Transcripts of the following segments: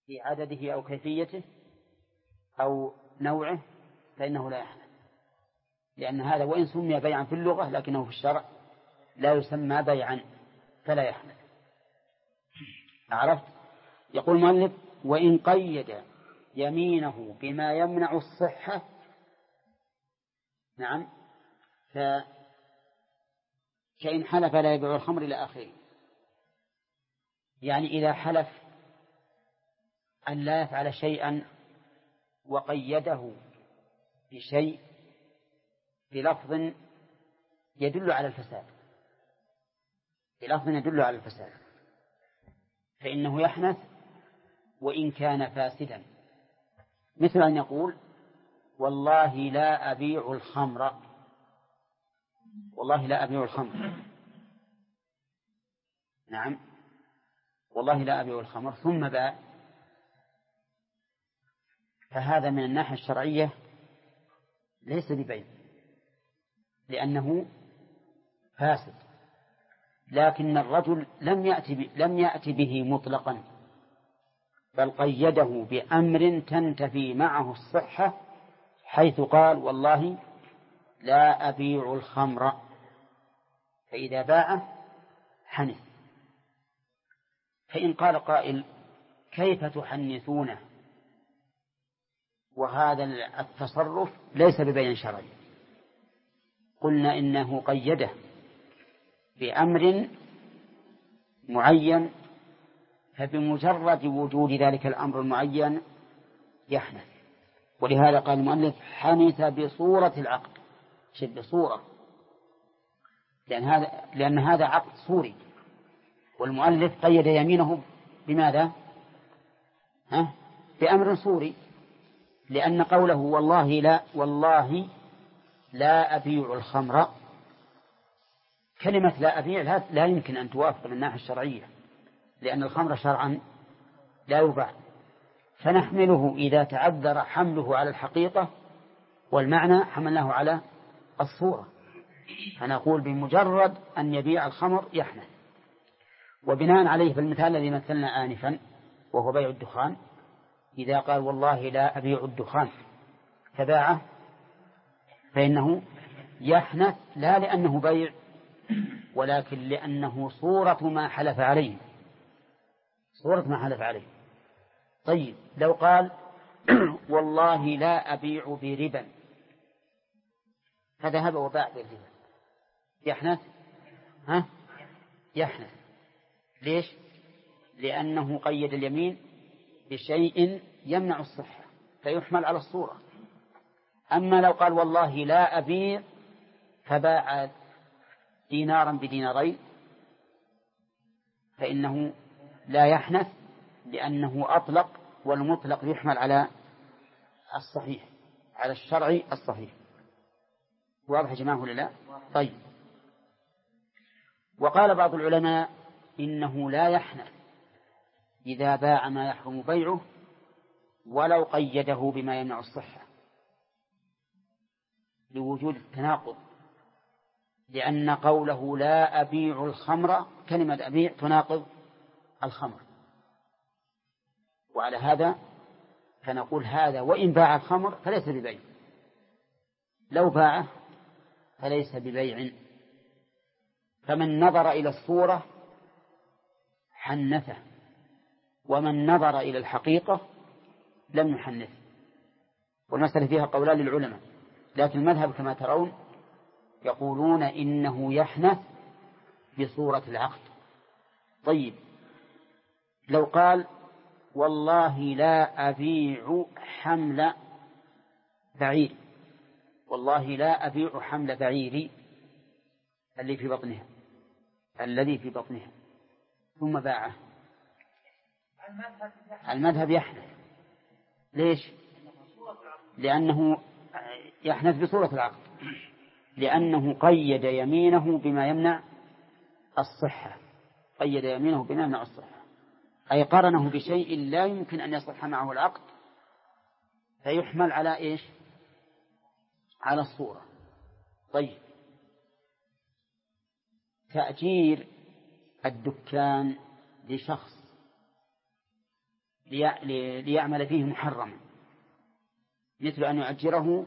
في عدده أو كيفيته أو نوعه فإنه لا يحنث، لأن هذا وإن سمي بيعا في اللغة لكنه في الشرع لا يسمى بيعا فلا يحنث. عرفت؟ يقول المؤلف: وإن قيد يمينه بما يمنع الصحة. نعم، كإن حلف لا يبيع الخمر إلى آخره، يعني إذا حلف أن لا يفعل شيئا وقيده بشيء بلفظ يدل على الفساد، بلفظ يدل على الفساد، فإنه يحنث وإن كان فاسدا، مثل أن يقول: والله لا أبيع الخمر، والله لا أبيع الخمر. نعم، والله لا أبيع الخمر ثم باع، فهذا من الناحية الشرعية ليس ببيع لأنه فاسد، لكن الرجل لم يأتي به مطلقا، بل قيده بأمر تنتفي معه الصحة، حيث قال: والله لا أبيع الخمر، فإذا باعه حنث. فإن قال قائل: كيف تحنثونه وهذا التصرف ليس ببيع شرعي؟ قلنا إنه قيده بأمر معين، فبمجرد وجود ذلك الأمر المعين يحنث. ولهذا قال المؤلف: حنث بصورة العقد، بصورة، لأن هذا عقد صوري، والمؤلف قيد يمينه بماذا؟ بأمر صوري، لأن قوله والله لا أبيع الخمر، كلمة لا أبيع لا يمكن أن توافق من الناحية الشرعية، لأن الخمر شرعا لا يباع، فنحمله إذا تعذر حمله على الحقيقة والمعنى حملناه على الصورة، فنقول بمجرد أن يبيع الخمر يحنث. وبناء عليه في المثال الذي مثلنا آنفا وهو بيع الدخان، إذا قال: والله لا أبيع الدخان فباعه، فإنه يحنث، لا لأنه بيع ولكن لأنه صورة ما حلف عليه، صورة ما حلف عليه. طيب، لو قال: والله لا أبيع بربا، فذهب وباع بالربا، يحنث؟ يحنث. ليش؟ لأنه قيد اليمين بشيء يمنع الصحة فيحمل على الصورة. أما لو قال: والله لا أبيع فباع دينارا بدينارين، فإنه لا يحنث، لأنه أطلق، والمطلق يحمل على الصحيح، على الشرع الصحيح. واضح يا جماعة ولا لا؟ طيب. وقال بعض العلماء: إنه لا يحنث إذا باع ما يحرم بيعه ولو قيده بما يمنع الصحة، لوجود التناقض، لأن قوله لا أبيع الخمر، كلمة أبيع تناقض الخمر، وعلى هذا فنقول هذا وإن باع الخمر فليس ببيع، لو باعه فليس ببيع. فمن نظر إلى الصورة حنثه، ومن نظر إلى الحقيقة لم يحنث. والمسألة فيها قولان للعلماء، لكن المذهب كما ترون يقولون إنه يحنث بصورة العقد. طيب، لو قال: والله لا أبيع حمل بعير، والله لا أبيع حمل بعيري الذي في بطنها ثم باعه، المذهب يحنث. ليش؟ لأنه يحنث بصورة العقد، لأنه قيد يمينه بما يمنع الصحة، قيد يمينه بما يمنع الصحة، أي قرنه بشيء لا يمكن أن يصح معه العقد، فيحمل على إيش؟ على الصورة. طيب، تأجير الدكان لشخص ليعمل فيه محرما، مثل أن يؤجره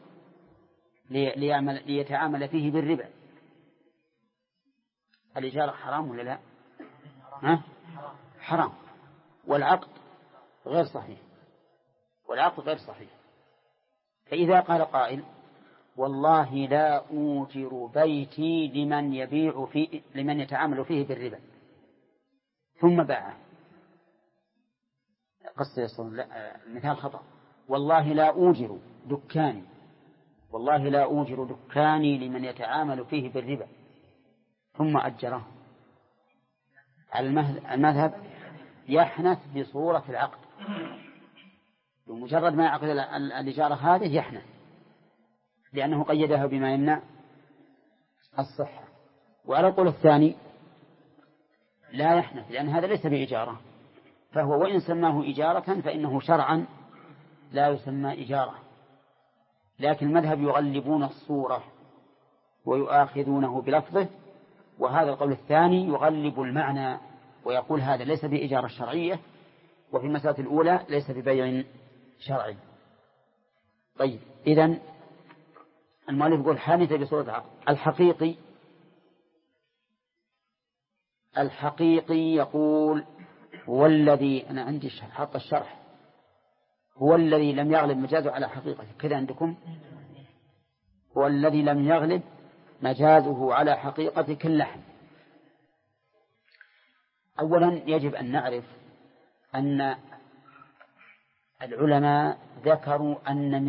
ليتعامل فيه بالربا. الإجارة حرام ولا لا؟ حرام. والعقد غير صحيح، فإذا قال قائل والله لا أوجر بيتي لمن يتعامل فيه بالربا، ثم باعه، المثال خطأ. والله لا أوجر دكاني لمن يتعامل فيه بالربا، ثم أجره، على المذهب يحنث بصورة العقد، بمجرد ما يعقد الإجارة هذه يحنث، لأنه قيدها بما يمنع الصحة. وعلى القول الثاني لا يحنث، لأن هذا ليس بإجارة، فهو وإن سماه إجارة فإنه شرعا لا يسمى إجارة، لكن المذهب يغلبون الصورة ويؤاخذونه بلفظه، وهذا القول الثاني يغلب المعنى ويقول هذا ليس بإجارة شرعية، وفي المسألة الأولى ليس ببيع شرعي. طيب، إذن المؤلف يقول حانث بصورة العقد. الحقيقي يقول هو الذي، أنا عندي حط الشرح، هو الذي لم يغلب مجازه على حقيقته، كذا عندكم؟ هو الذي لم يغلب مجازه على حقيقته كاللحم. أولا يجب أن نعرف أن العلماء ذكروا أن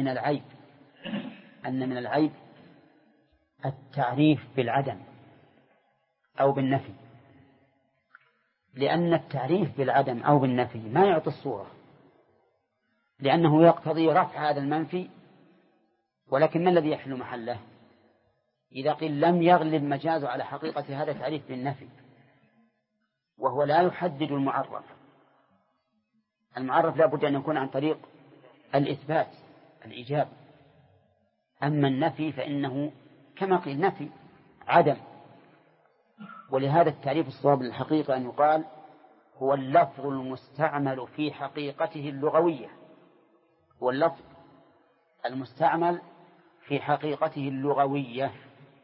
من العيب التعريف بالعدم أو بالنفي، لأن التعريف بالعدم أو بالنفي ما يعطي الصورة، لأنه يقتضي رفع هذا المنفي، ولكن ما الذي يحل محله؟ إذا قيل لم يغلب مجازه على حقيقة هذا تعريف بالنفي، وهو لا يحدد المعرف لا بد أن يكون عن طريق الإثبات، الإيجاب. أما النفي فإنه كما قيل نفي عدم. ولهذا التعريف الصواب للحقيقة أن يقال هو اللفظ المستعمل في حقيقته اللغوية، هو اللفظ المستعمل في حقيقته اللغوية،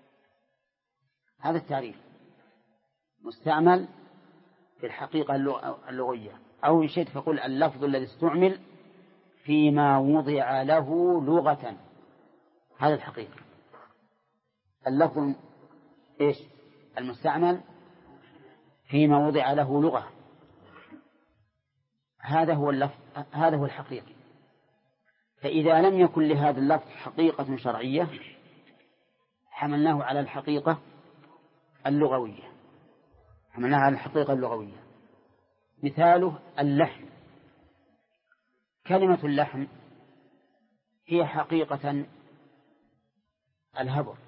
هذا التعريف مستعمل في الحقيقة اللغوية. أو إن شئت فقل اللفظ الذي استعمل فيما وضع له لغة، هذا الحقيقة. اللفظ إيش؟ المستعمل فيما وضع له لغة، هذا هو اللفظ، هذا هو الحقيقي. فإذا لم يكن لهذا اللفظ حقيقة شرعية حملناه على الحقيقة اللغوية، مثاله اللحم. كلمة اللحم هي حقيقة الهبر.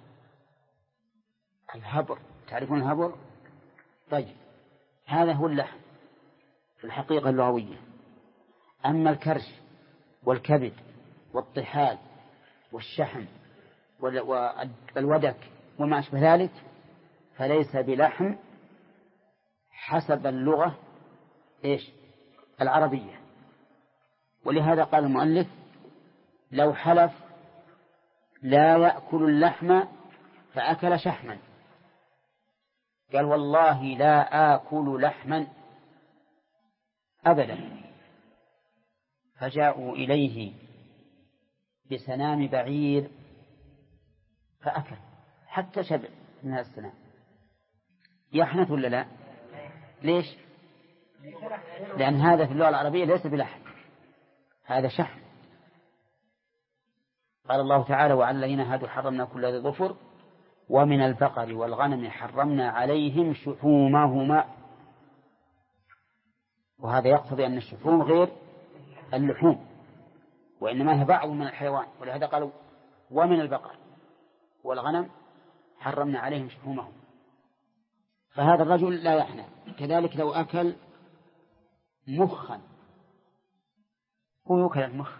تعرفون الهبر؟ طيب، هذا هو اللحم في الحقيقة اللغوية. أما الكرش والكبد والطحال والشحم والودك وما أشبه ذلك فليس بلحم حسب اللغة إيش؟ العربية. ولهذا قال المؤلف لو حلف لا يأكل اللحم فأكل شحما، قال والله لا آكل لحما أبدا، فجاءوا إليه بسنام بعير فأكل حتى شبع من هذا السنام. يحنث ولا لا؟ ليش؟ لأن هذا في اللغة العربية ليس بلحم، هذا شحم. قال الله تعالى وعلى الذين هادوا حرمنا كل ذي ظفر ومن البقر والغنم حرمنا عليهم شحومهما، وهذا يقتضي أن الشحوم غير اللحوم، وإنما هي بعض من الحيوان. ولهذا قالوا ومن البقر والغنم حرمنا عليهم شحومهم، فهذا الرجل لا يحنث. كذلك لو أكل مخا، هو يأكل المخ،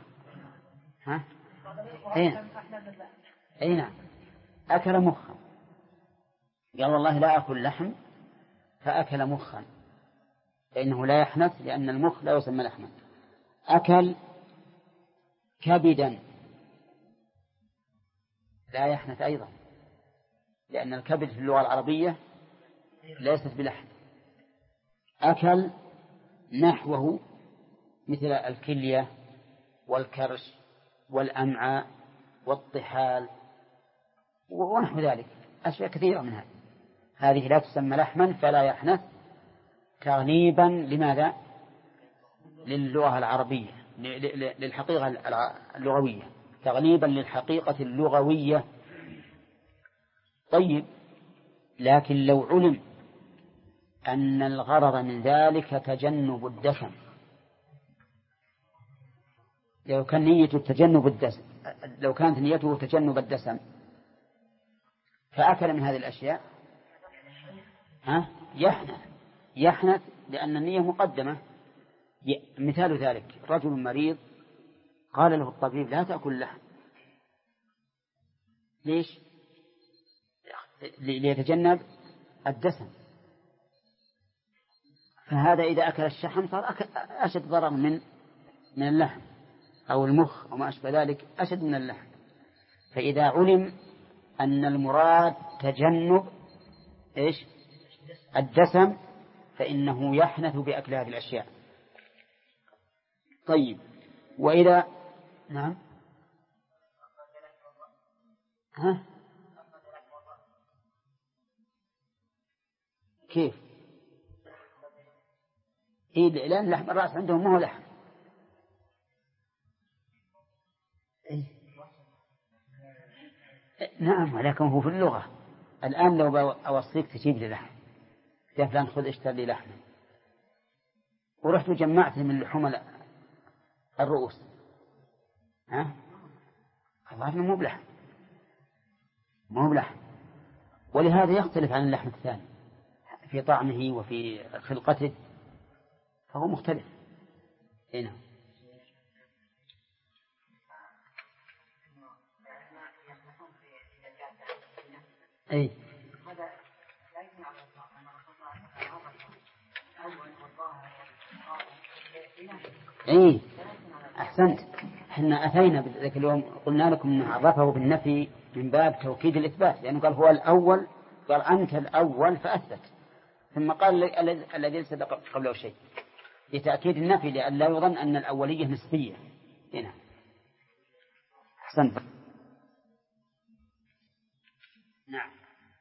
أي نعم، أكل مخا، قال والله لا أكل لحم فأكل مخا، فإنه لا يحنث لأن المخ لا يسمى لحما. أكل كبدا لا يحنث أيضا، لأن الكبد في اللغة العربية ليست بلحم. أكل نحوه مثل الكلية والكرش والأمعاء والطحال ونحو ذلك، أشياء كثيرة منها، هذه لا تسمى لحما فلا يحنث، تغليبا لماذا؟ للغة العربية، للحقيقة اللغوية، تغليبا للحقيقة اللغوية. طيب، لكن لو علم أن الغرض من ذلك تجنب الدسم، لو كان نيته تجنب الدسم، لو كانت نيته تجنب الدسم فأكل من هذه الأشياء يحنث لأن النية مقدمة. مثال ذلك رجل مريض قال له الطبيب لا تأكل لحم، ليش؟ ليتجنب الدسم، فهذا إذا أكل الشحم صار أشد ضرر من اللحم، أو المخ أو ما أشبه ذلك أشد من اللحم. فإذا علم أن المراد تجنب الدسم فإنه يحنث بأكل هذه الأشياء. طيب، وإذا نعم كيف؟ لأن لحم الرأس عندهم ما هو لحم. نعم، ولكن هو في اللغة. الآن لو أوصيك تجيب لي لحم، يا فلان خذ اشتري لي لحم، ورحت وجمعته من لحوم الرؤوس، الله مو بلحم، مو بلحم. ولهذا يختلف عن اللحم الثاني في طعمه وفي خلقته، فهو مختلف. هنا أي أحسنت. احنا أتينا بذلك اليوم قلنا لكم أنه عرفه بالنفي من باب توكيد الإثبات، لأنه قال هو الأول، قال أنت الأول فأثبت، ثم قال الذي سبق قبله شيء لتأكيد النفي، لأن لا يظن أن الأولية نسبية. هنا أحسنت. نعم.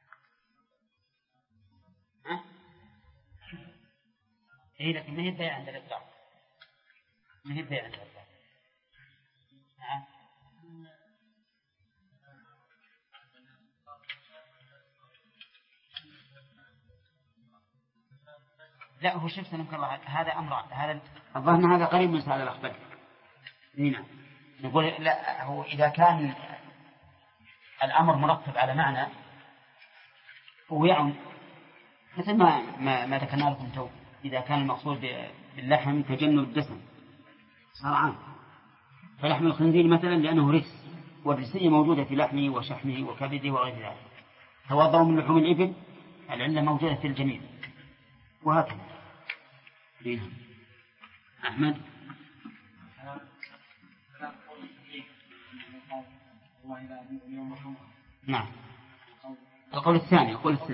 لكن ما هي بيع عند الإطلاق، ما هي بيع عند الإطلاق. نعم. لا، هو شوف سلمك الله، هذا أمر، هذا الظاهر هذا قريب من سؤال الأخبار. نعم، نقول لا، هو إذا كان الأمر مرتب على معنى ويعم، مثل ما ذكرنا لكم تو، إذا كان المقصود باللحم تجنب الدسم صار عام، فلحم الخنزير مثلا لأنه رجس، والرجسية موجودة في لحمه وشحمه وكبده وغير ذلك. توضأوا من لحوم الإبل، العلة موجودة في الجميع، وهكذا. أحمد. نعم، القول الثاني.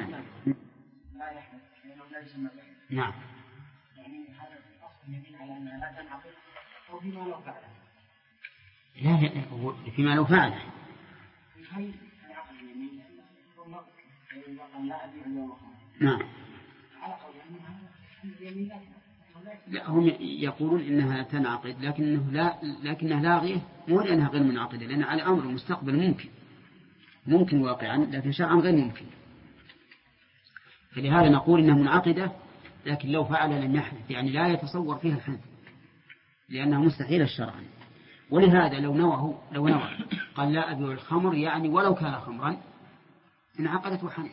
نعم. لا، فيما لو فعله. نعم. لا، هم يقولون إنها تنعقد، لكنها لاغية، مو لأنها غير منعقدة، لأن على أمر المستقبل ممكن واقعا، لكن شرعا غير ممكن. فلهذا نقول إنها منعقدة، لكن لو فعل لم يحدث، يعني لا يتصور فيها الحدث لأنها مستحيلة شرعا. ولهذا لو نوى قال لا أبيع الخمر، يعني ولو كان خمرا، انعقدت وحنث.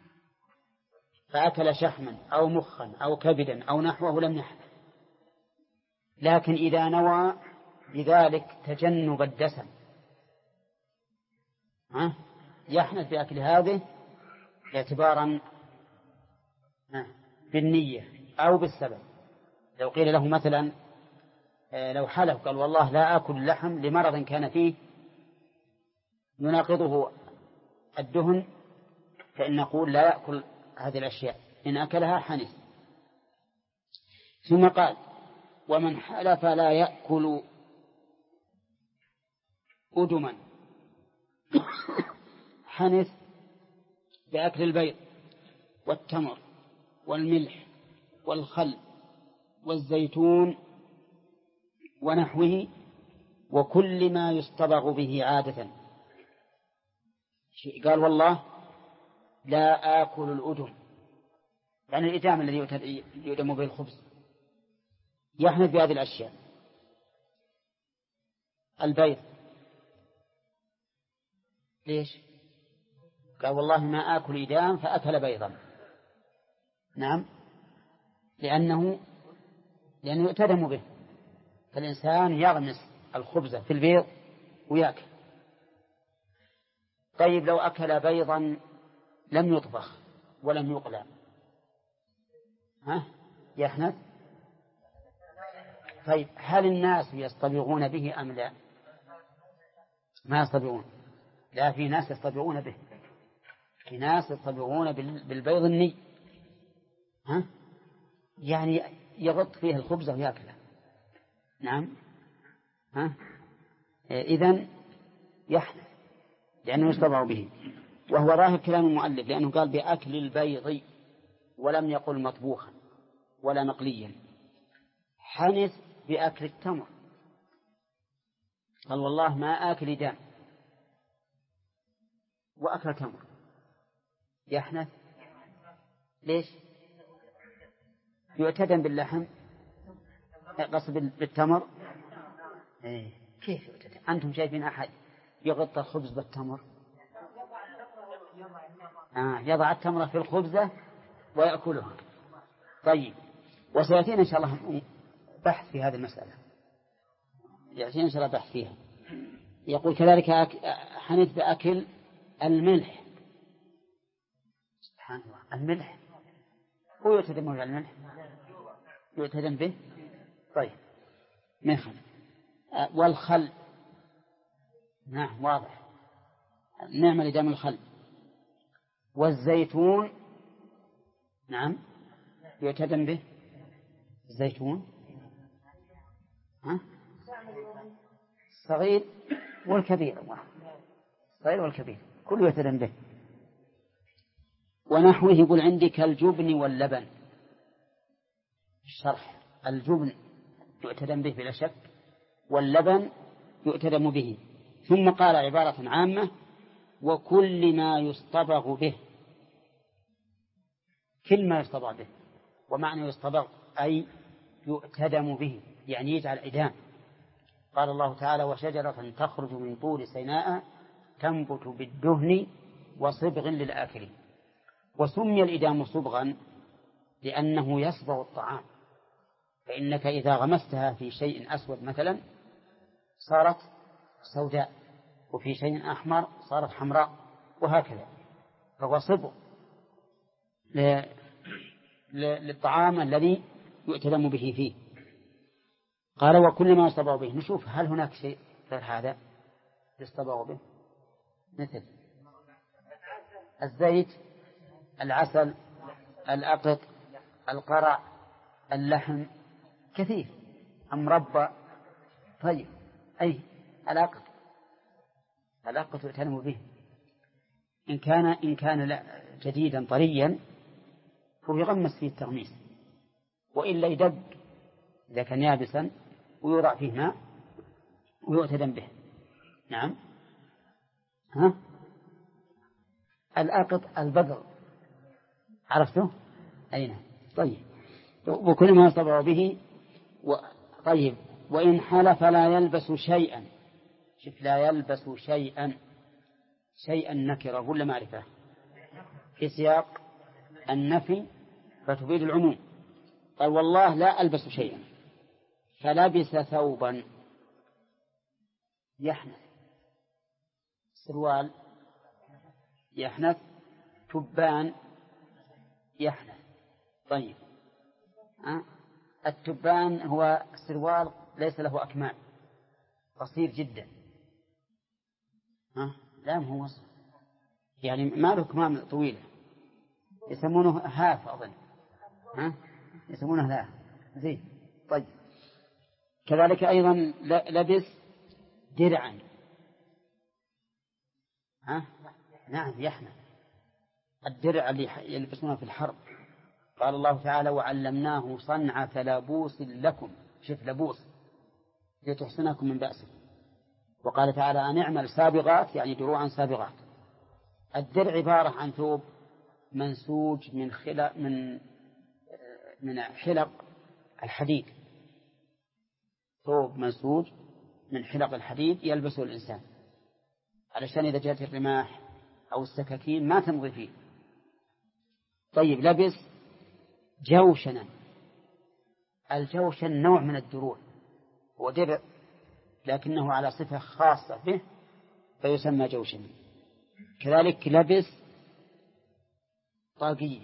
فأكل شحما أو مخا أو كبدا أو نحوه لم يحدث. لكن إذا نوى بذلك تجنب الدسم يحنث بأكل هذه اعتبارا بالنية أو بالسبب. لو قيل له مثلا لو حلف قال والله لا آكل اللحم لمرض كان فيه يناقضه الدهن، فإن نقول لا يأكل هذه الأشياء، إن أكلها حنث. ثم قال ومن حلف لا يأكل أدما حنث بأكل البيض والتمر والملح والخل والزيتون ونحوه وكل ما يصطبغ به عادة. قال والله لا آكل الأدم، يعني الإدام الذي يؤدم به الخبز، يحنث بهذه الأشياء. البيض ليش؟ قال والله ما آكل إدام فأكل بيضا. نعم، لأنه يؤتدم به، فالإنسان يغمس الخبز في البيض ويأكل. طيب لو أكل بيضا لم يطبخ ولم يقلى يحنث؟ طيب هل الناس يصطبغون به أم لا؟ ما يصطبغون. لا، في ناس يصطبغون به، في ناس يصطبغون بالبيض الني، يعني يغط فيه الخبز ويأكله. نعم، إذن يحنث لأنه يصطبغ به. وهو ظاهر كلام المؤلف لأنه قال بأكل البيض ولم يقل مطبوخا ولا مقليا. حنث بأكل التمر، قال والله ما آكل دام وأكل تمر، يحنث. ليش؟ يعتدم باللحم، قصد بالتمر. كيف يعتدم؟ أنتم شايفين أحد يغطى الخبز بالتمر؟ يضع التمر في الخبزة ويأكلها. طيب، وسيأتينا إن شاء الله بحث في هذه المسألة، يأتينا إن شاء الله بحث فيها. يقول كذلك حنث بأكل الملح. سبحان الله، الملح هو يعتدم به؟ الملح يعتدم به. طيب مثل والخل، نعم واضح، نعم لدم الخل. والزيتون، نعم يعتدم به. الزيتون الصغير والكبير، الصغير والكبير كله يعتدم به. ونحوه يقول عندك الجبن واللبن. الشرح الجبن يعتدم به بلا شك، واللبن يعتدم به. ثم قال عبارة عامة وكل ما يصطبغ به، كل ما يصطبغ به، ومعنى يصطبغ أي يؤتدم به، يعني يجعل إدام. قال الله تعالى وشجرة تخرج من طور سيناء تنبت بالدهن وصبغ للآكلين. وسمي الإدام صبغا لأنه يصبغ الطعام، فإنك إذا غمستها في شيء أسود مثلا صارت سوداء، وفي شيء أحمر صارت حمراء، وهكذا. فهو صبغ للطعام الذي يؤتدم به فيه. قال وكل ما يصطبغ به. نشوف هل هناك شيء غير هذا يصطبغ به، مثل الزيت، العسل، الأقط، القرع، اللحم، كثير، المربى. طيب أي الأقط يؤتدم به إن كان جديدا طريا فهو يغمس فيه التغميس، وإلا يدق إذا كان يابسا ويوضع فيه ماء ويؤتدم به. نعم. الأقط البقر، عرفته؟ أين؟ طيب وكل ما يصطبغ به طيب وإن حلف لا يلبس شيئا. شوف، لا يلبس شيئا، شيئا نكرة ولا معرفة في سياق النفي فتفيد العموم. قال والله لا ألبس شيئا، فلبس ثوبا يحنث، سروال يحنث، تبان يحنث. طيب التبان هو سروال ليس له أكمام، قصير جدا. لا هو وصف، يعني ما له أكمام طويلة، يسمونه هاف أظن. يسمونه لا زين. طيب كذلك أيضا لبس درعا. نعم يحنى، الدرع اللي يلبسونه في الحرب. قال الله تعالى وعلمناه صنعة لبوس لكم، شوف لبوس لتحسنكم من بأسه. وقال تعالى أن اعمل سابغات، يعني دروعا سابغات. الدرع عبارة عن ثوب منسوج من حلق الحديد، ثوب منسوج من حلق الحديد يلبسه الإنسان علشان إذا جاءت الرماح أو السكاكين ما تمضي فيه. طيب لبس جوشنا. الجوشن نوع من الدروع، هو درع لكنه على صفة خاصة به فيسمى جوشنا. كذلك لبس طاقية.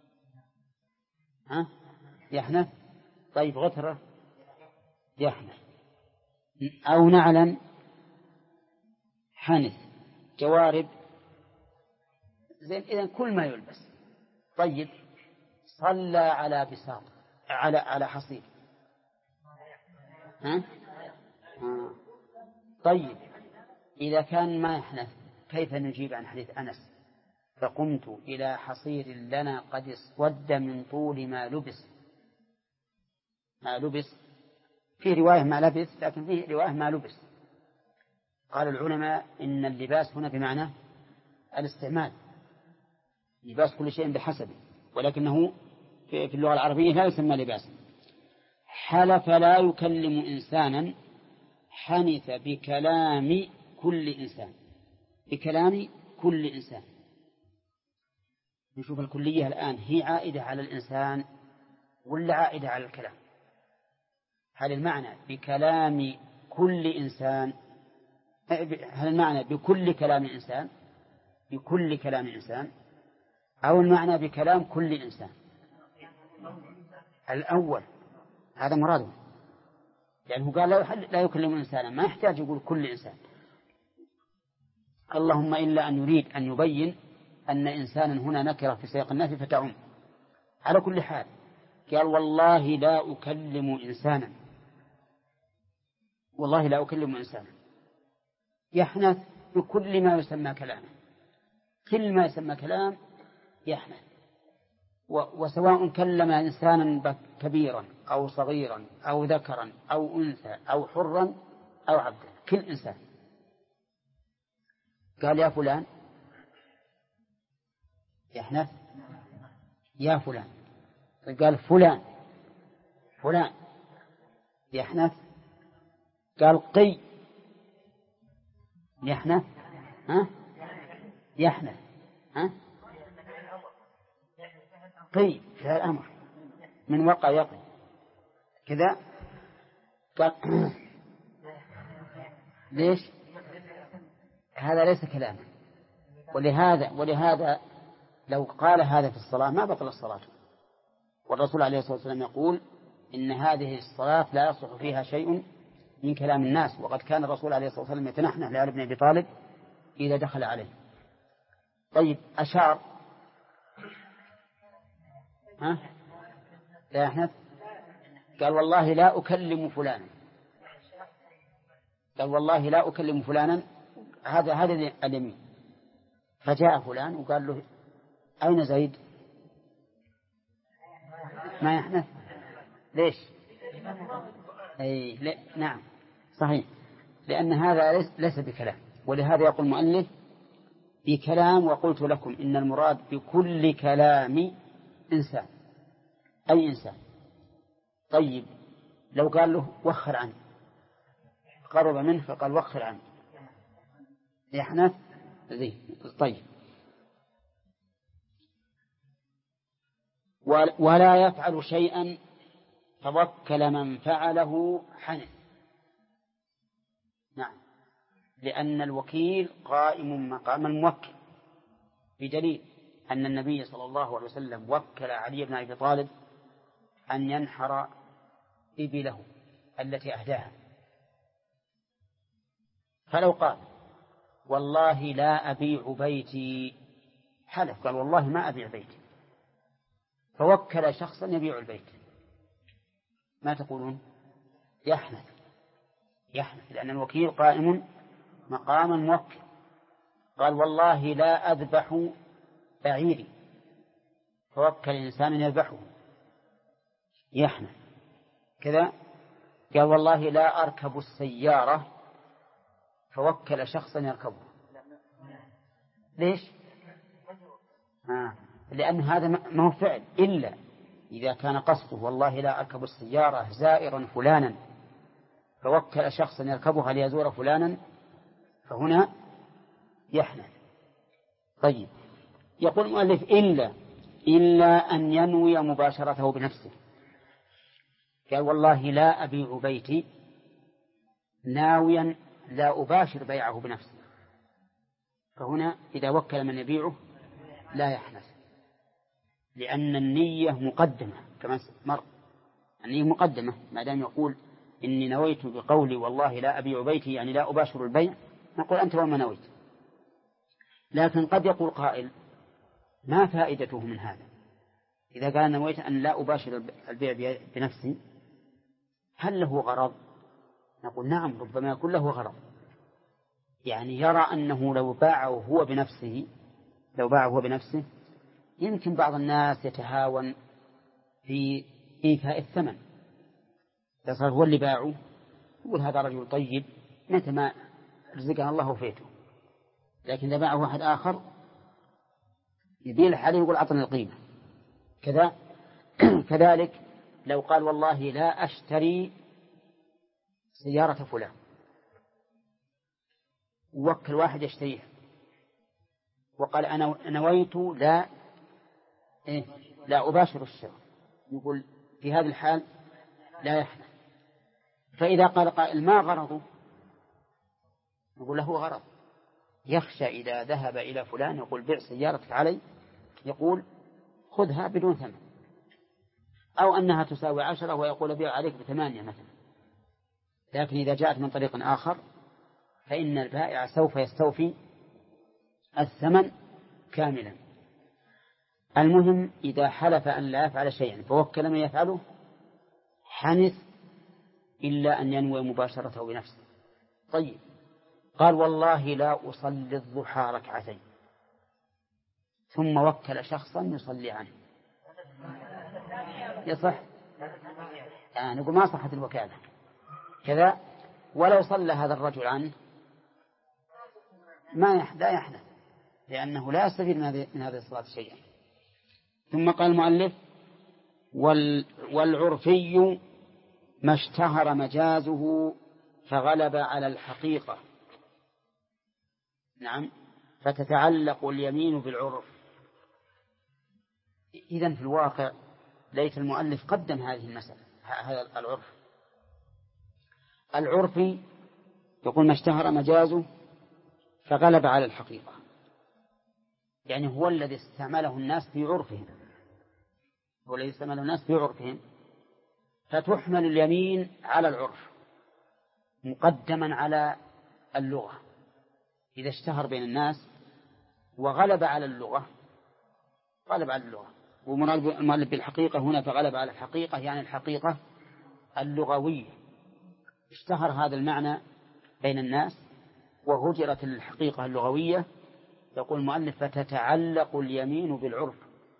يحنث. طيب غترة يحنث. أو نعلا حنث. جوارب زين. إذن كل ما يلبس. طيب صلى على بساط، على حصير. طيب إذا كان ما يحنث كيف نجيب عن حديث أنس فقمت إلى حصير لنا قد اسود من طول ما لبس. ما لبس في رواية ما لبس، لكن فيه رواية ما لبس. قال العلماء إن اللباس هنا بمعنى الاستعمال، لباس كل شيء بحسبه، ولكنه في اللغة العربية لا يسمى لباسا. حلف لا يكلم إنسانا، حنث بكلام كل إنسان. بكلام كل إنسان. نشوف الكلية الآن هي عائدة على الإنسان ولا عائدة على الكلام؟ هل المعنى بكلام كل إنسان، هل المعنى بكل كلام إنسان، بكل كلام إنسان، أو المعنى بكلام كل إنسان؟ الأول هذا مراده، لأنه قال لا يكلم إنسانا، ما يحتاج يقول كل إنسان. اللهم إلا أن يريد أن يبين أن إنسانا هنا نكرة في سياق النفي فتعم. على كل حال قال والله لا أكلم إنسانا، والله لا أكلم إنسانا. يحنث بكل ما يسمى كلاما، كل ما يسمى كلام يحنث. وسواء كلم إنسانا كبيرا أو صغيرا أو ذكرا أو أنثى أو حرا أو عبدا، كل إنسان. قال يا فلان يحنث، يا فلان. قال فلان فلان يحنث. قال قي يحنث. يحنث. قي في الأمر من وقع يقي كذا. قال ليش؟ هذا ليس كلاما. ولهذا لو قال هذا في الصلاة ما بطل الصلاة. والرسول عليه الصلاة والسلام يقول إن هذه الصلاة لا يصح فيها شيء من كلام الناس. وقد كان الرسول عليه الصلاة والسلام يتنحنح لعلي بن أبي طالب إذا دخل عليه. طيب أشار لا يحنث. قال والله لا أكلم فلانا، قال والله لا أكلم فلانا. هذا اليمين. فجاء فلان وقال له أين زيد؟ ما يحنث. ليش؟ نعم صحيح، لأن هذا ليس بكلام. ولهذا يقول المؤلف بكلام. وقلت لكم إن المراد بكل كلام إنسان، أي إنسان. طيب لو قال له وخر عنه، قرب منه فقال وخر عنه، يحنث ذي. طيب ولا يفعل شيئا فوكل من فعله حنث. نعم، لأن الوكيل قائم مقام الموكل، بدليل أن النبي صلى الله عليه وسلم وكل علي بن أبي طالب أن ينحر إبله، التي أهداها. فلو قال والله لا أبيع بيتي، حلف قال والله ما أبيع بيتي، فوكل شخصا يبيع البيت، ما تقولون؟ يحنث لأن الوكيل قائم مقام الموكل. قال والله لا أذبح بعيري، فوكل إنسان يذبحه، يحنث كذا. قال والله لا أركب السيارة، فوكل شخصا يركبه. ليش؟ لأن هذا ما هو فعل، إلا إذا كان قصده والله لا أركب السيارة زائرا فلانا، فوكل شخصا يركبها ليزور فلانا، فهنا يحنث. طيب، يقول المؤلف إلا أن ينوي مباشرته بنفسه. قال والله لا أبيع بيتي، ناويا لا أباشر بيعه بنفسه، فهنا إذا وكل من يبيعه لا يحنث، لأن النية مقدمة كما مر. النية مقدمة، ما دام يقول إني نويت بقولي والله لا أبيع بيتي، يعني لا أباشر البيع، نقول أنت وما نويت. لكن قد يقول قائل ما فائدته من هذا؟ إذا قال نويت أن لا أباشر البيع بنفسي، هل له غرض؟ نقول نعم، ربما يكون له غرض، يعني يرى أنه لو باعه هو بنفسه يمكن بعض الناس يتهاون في إيفاء الثمن، فصار هو اللي باعه، يقول هذا رجل طيب متى ما رزقنا الله وفيته. لكن إذا باعه واحد آخر يبيع الحالي يقول أعطني القيمة كذا. كذلك لو قال والله لا أشتري سيارة فلان، ووكل واحد يشتريها، وقال أنا نويت لا أباشر الشراء، يقول في هذا الحال لا يحنث. فإذا قال قائل ما غرضه؟ نقول له غرض، يخشى إذا ذهب إلى فلان يقول بيع سيارتك علي، يقول خذها بدون ثمن، أو أنها تساوي 10 ويقول بيع عليك ب8 مثلا. لكن إذا جاءت من طريق آخر فإن البائع سوف يستوفي الثمن كاملا. المهم إذا حلف أن لا يفعل شيئا فوكل من يفعله حنث، إلا أن ينوي مباشرته بنفسه. طيب، قال والله لا أصلي الضحى ركعتين، ثم وكل شخصا يصلي عنه، يصح؟ نقول ما صحت الوكالة كذا. ولو صلى هذا الرجل عنه لا يحنث، لأنه لا يستفيد من هذه الصلاة شيئا. ثم قال المؤلف والعرفي ما اشتهر مجازه فغلب على الحقيقة. نعم، فتتعلق اليمين بالعرف. إذن في الواقع ليت المؤلف قدم هذه المسألة، هذا العرفي يقول ما اشتهر مجازه فغلب على الحقيقة، يعني هو الذي استعمله الناس في عرفهم، فتحمل اليمين على العرف مقدما على اللغة. إذا اشتهر بين الناس وغلب على اللغة، ومراد المؤلف بالحقيقة هنا فغلب على الحقيقة، يعني الحقيقة اللغوية. اشتهر هذا المعنى بين الناس وهجرت الحقيقة اللغوية. يقول المؤلف فتتعلق اليمين بالعرف،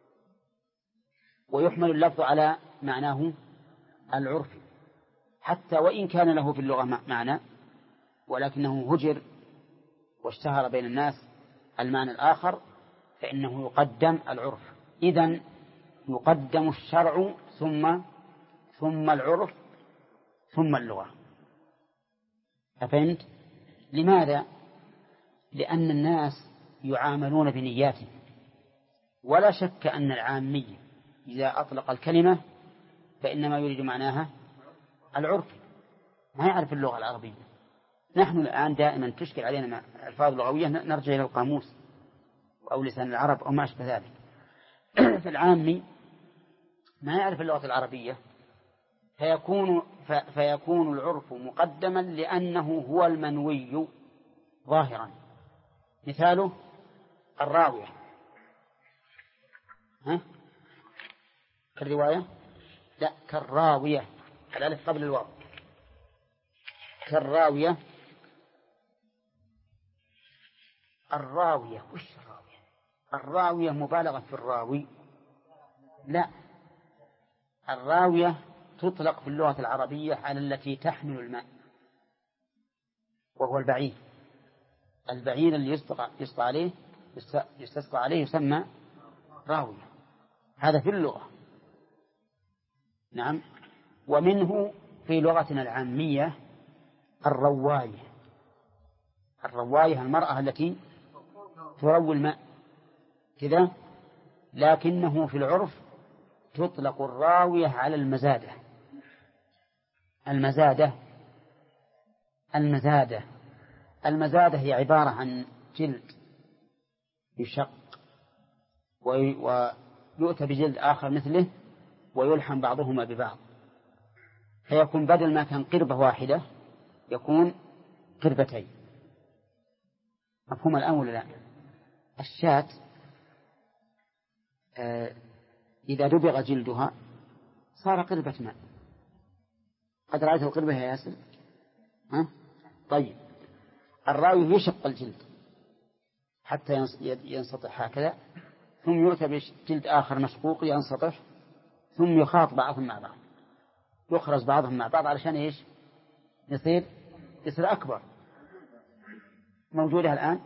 ويحمل اللفظ على معناه العرفي، حتى وإن كان له في اللغة معنى، ولكنه هجر واشتهر بين الناس المعنى الآخر، فإنه يقدم العرف. إذن يقدم الشرع ثم العرف ثم اللغة. أفهمت؟ لماذا؟ لأن الناس يعاملون بنياتهم، ولا شك أن العامي إذا أطلق الكلمة فإنما يريد معناها العرف، ما يعرف اللغة العربية. نحن الآن دائما تشكل علينا ألفاظ لغوية نرجع إلى القاموس أو لسان العرب أو ما أشبه ذلك. فالعامي ما يعرف اللغة العربية، فيكون العرف مقدما لأنه هو المنوي ظاهرا. مثاله الراوية، كالرواية، لا كالراوية، الألف قبل الواو، كالراوية. الراوية وش الراوية؟ الراوية مبالغة في الراوي؟ لا، الراوية تطلق في اللغة العربية على التي تحمل الماء، وهو البعير. البعير اللي يستسقى عليه يسمى راوية، هذا في اللغة. نعم. ومنه في لغتنا العامية الرواية. الرواية المرأة التي تروي الماء كذا، لكنه في العرف تطلق الراوية على المزادة. المزادة هي عبارة عن جلد يشق ويؤتى بجلد آخر مثله ويلحم بعضهما ببعض، فيكون بدل ما كان قربة واحدة يكون قربتين. مفهوم الآن ولا لا؟ الشاة إذا دبغ جلدها صار قربة ماء. قد رأيت القربة يا ياسر؟ طيب، الراوي يشق الجلد حتى ينسطح هكذا، ثم يؤتى بجلد آخر مشقوق ينسطح، ثم يخاط بعضهم مع بعض، يخرج بعضهم مع بعض علشان إيش؟ يصير أكبر. موجودة الآن؟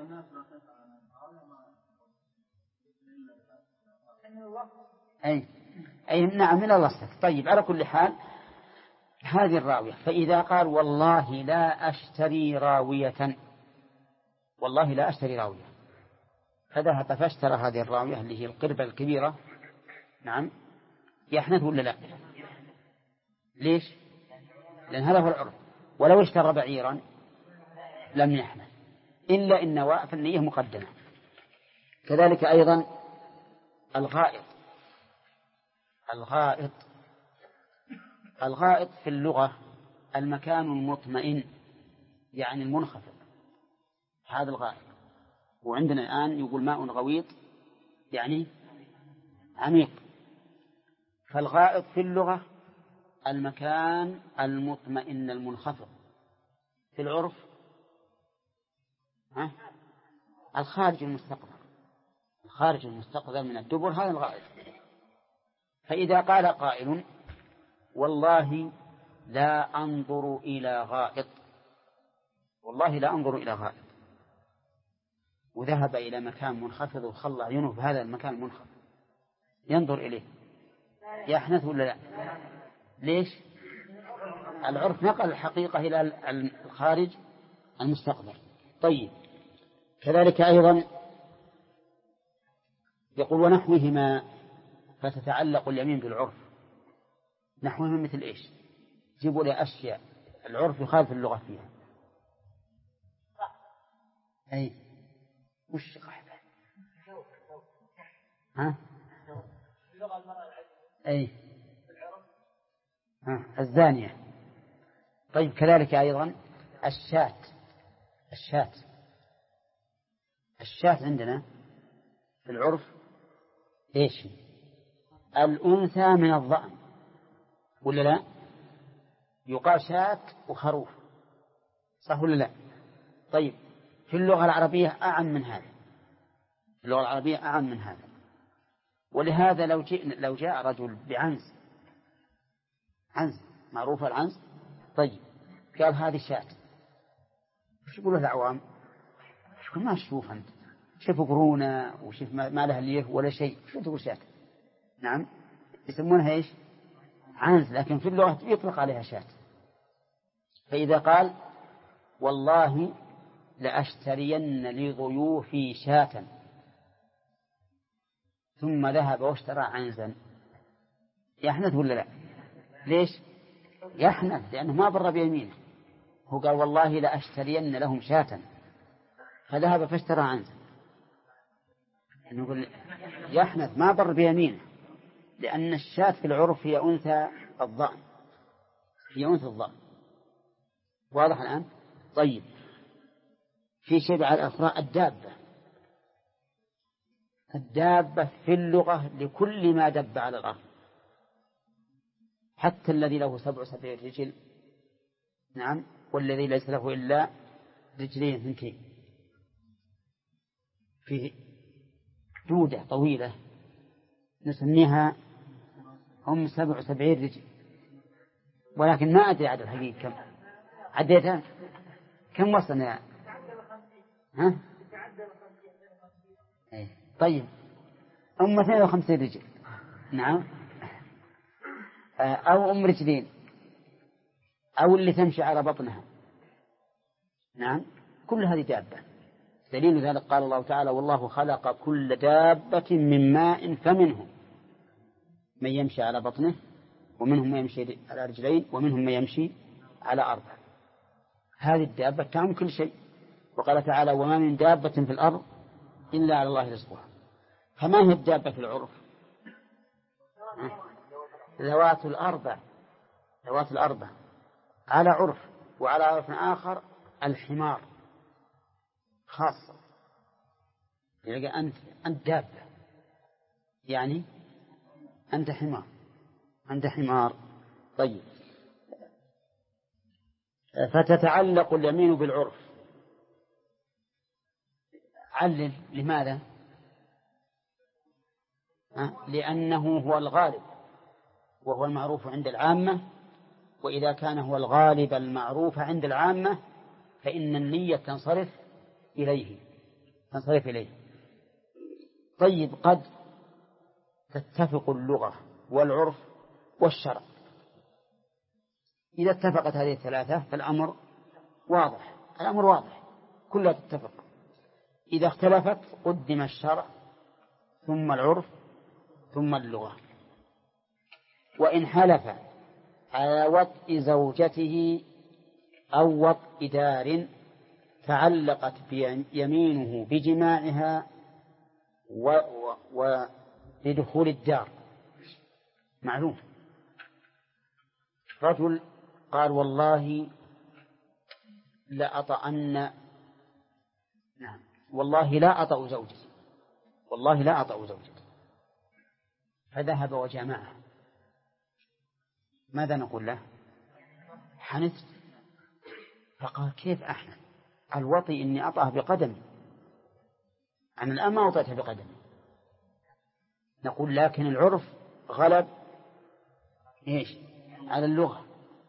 أي نعم، من الوسط. طيب، على كل حال هذه الراوية. فإذا قال والله لا أشتري راوية، والله لا أشتري راوية، فذهب فاشترى هذه الراوية اللي هي القربة الكبيرة، نعم، يحنث ولا لا؟ ليش؟ لأن هذا هو العرف. ولو اشترى بعيرا لم يحنث، إلا إن واقف النية مقدمة. كذلك أيضا الغائط. الغائط في اللغة المكان المطمئن، يعني المنخفض، هذا الغائط. وعندنا الآن يقول ماء غويط يعني عميق. فالغائط في اللغة المكان المطمئن المنخفض، في العرف الخارج المستقبل من الدبر، هذا الغائط. فإذا قال قائل والله لا أنظر إلى غائط، والله لا أنظر إلى غائط، وذهب إلى مكان منخفض وخلى عيونه في هذا المكان المنخفض ينظر إليه، يحنث ولا لا؟ ليش؟ العرف نقل الحقيقة إلى الخارج المستقبل. طيب، كذلك أيضا يقول ونحوهما، فتتعلق اليمين بالعرف. نحوهما مثل إيش؟ جيبوا لي أشياء العرف يخالف اللغة فيها. أي وش قاعدة؟ أي الزانية. طيب، كذلك أيضا الشاة عندنا في العرف إيش؟ الأنثى من الضأن ولا لا؟ يقال شاة وخروف، صح ولا لا؟ طيب، في اللغة العربية أعم من هذا. ولهذا لو جاء رجل بعنز، معروف العنز، طيب، قال هذه شاة، وش يقول العوام؟ ما تشوف أنت، شوف قرونة وشوف ما لها ليه ولا شيء، شو تقول شاة؟ نعم، يسمونها إيش؟ عنز، لكن في اللغة يطلق عليها شاة. فإذا قال والله لأشترين لضيوفي شاة، ثم ذهب واشترى عنزا، يحنث ولا لا؟ ليش يحنث؟ لأنه ما بر بيمينه. هو قال والله لأشترين لهم شاة، فذهب فاشترى عنزا، نقول يحنث، ما بر بيمينه، لأن الشاة في العرف هي أنثى الضأن، هي أنثى الضأن. واضح الآن؟ طيب، في شيء على الأخرى الدابة في اللغة لكل ما دب على الأرض، حتى الذي له 77 رجل، نعم، والذي ليس له إلا رجلين 2. في دودة طويلة نسميها 77 رجل، ولكن ما أدري عدد الحقيقي كم عديتها، كم وصلنا؟ ها؟ طيب 52 رجل، نعم، أو رجلين، أو اللي تمشي على بطنها، نعم، كل هذه دابة. دليل ذلك قال الله تعالى: والله خلق كل دابة من ماء فمنهم من يمشي على بطنه ومنهم من يمشي على رجلين ومنهم من يمشي على 4. هذه الدابة تعم كل شيء. وقال تعالى: وما من دابة في الأرض إلا على الله رزقها. فما هي الدابة في العرف؟ ذوات الأربع على عرف، وعلى عرف آخر الحمار خاصة. يعني أنت دابة، يعني أنت حمار. طيب، فتتعلق اليمين بالعرف. علل لماذا؟ لأنه هو الغالب وهو المعروف عند العامة، وإذا كان هو الغالب المعروف عند العامة فإن النية تنصرف إليه. طيب، قد تتفق اللغة والعرف والشرع. إذا اتفقت هذه الثلاثة فالأمر واضح، كلها تتفق. إذا اختلفت قدم الشرع ثم العرف ثم اللغة. وإن حلف على وطء زوجته أو وطء دار تعلقت يمينه بجماعها ولدخول الدار. معلوم، رجل قال: والله لا أطأ زوجتي، فذهب وجمعها. ماذا نقول له؟ حنثت. فقال: كيف أحنث؟ الوطي إني أطأه بقدمي، عن الآن ما وطئتها بقدمي. نقول: لكن العرف غلب على اللغة،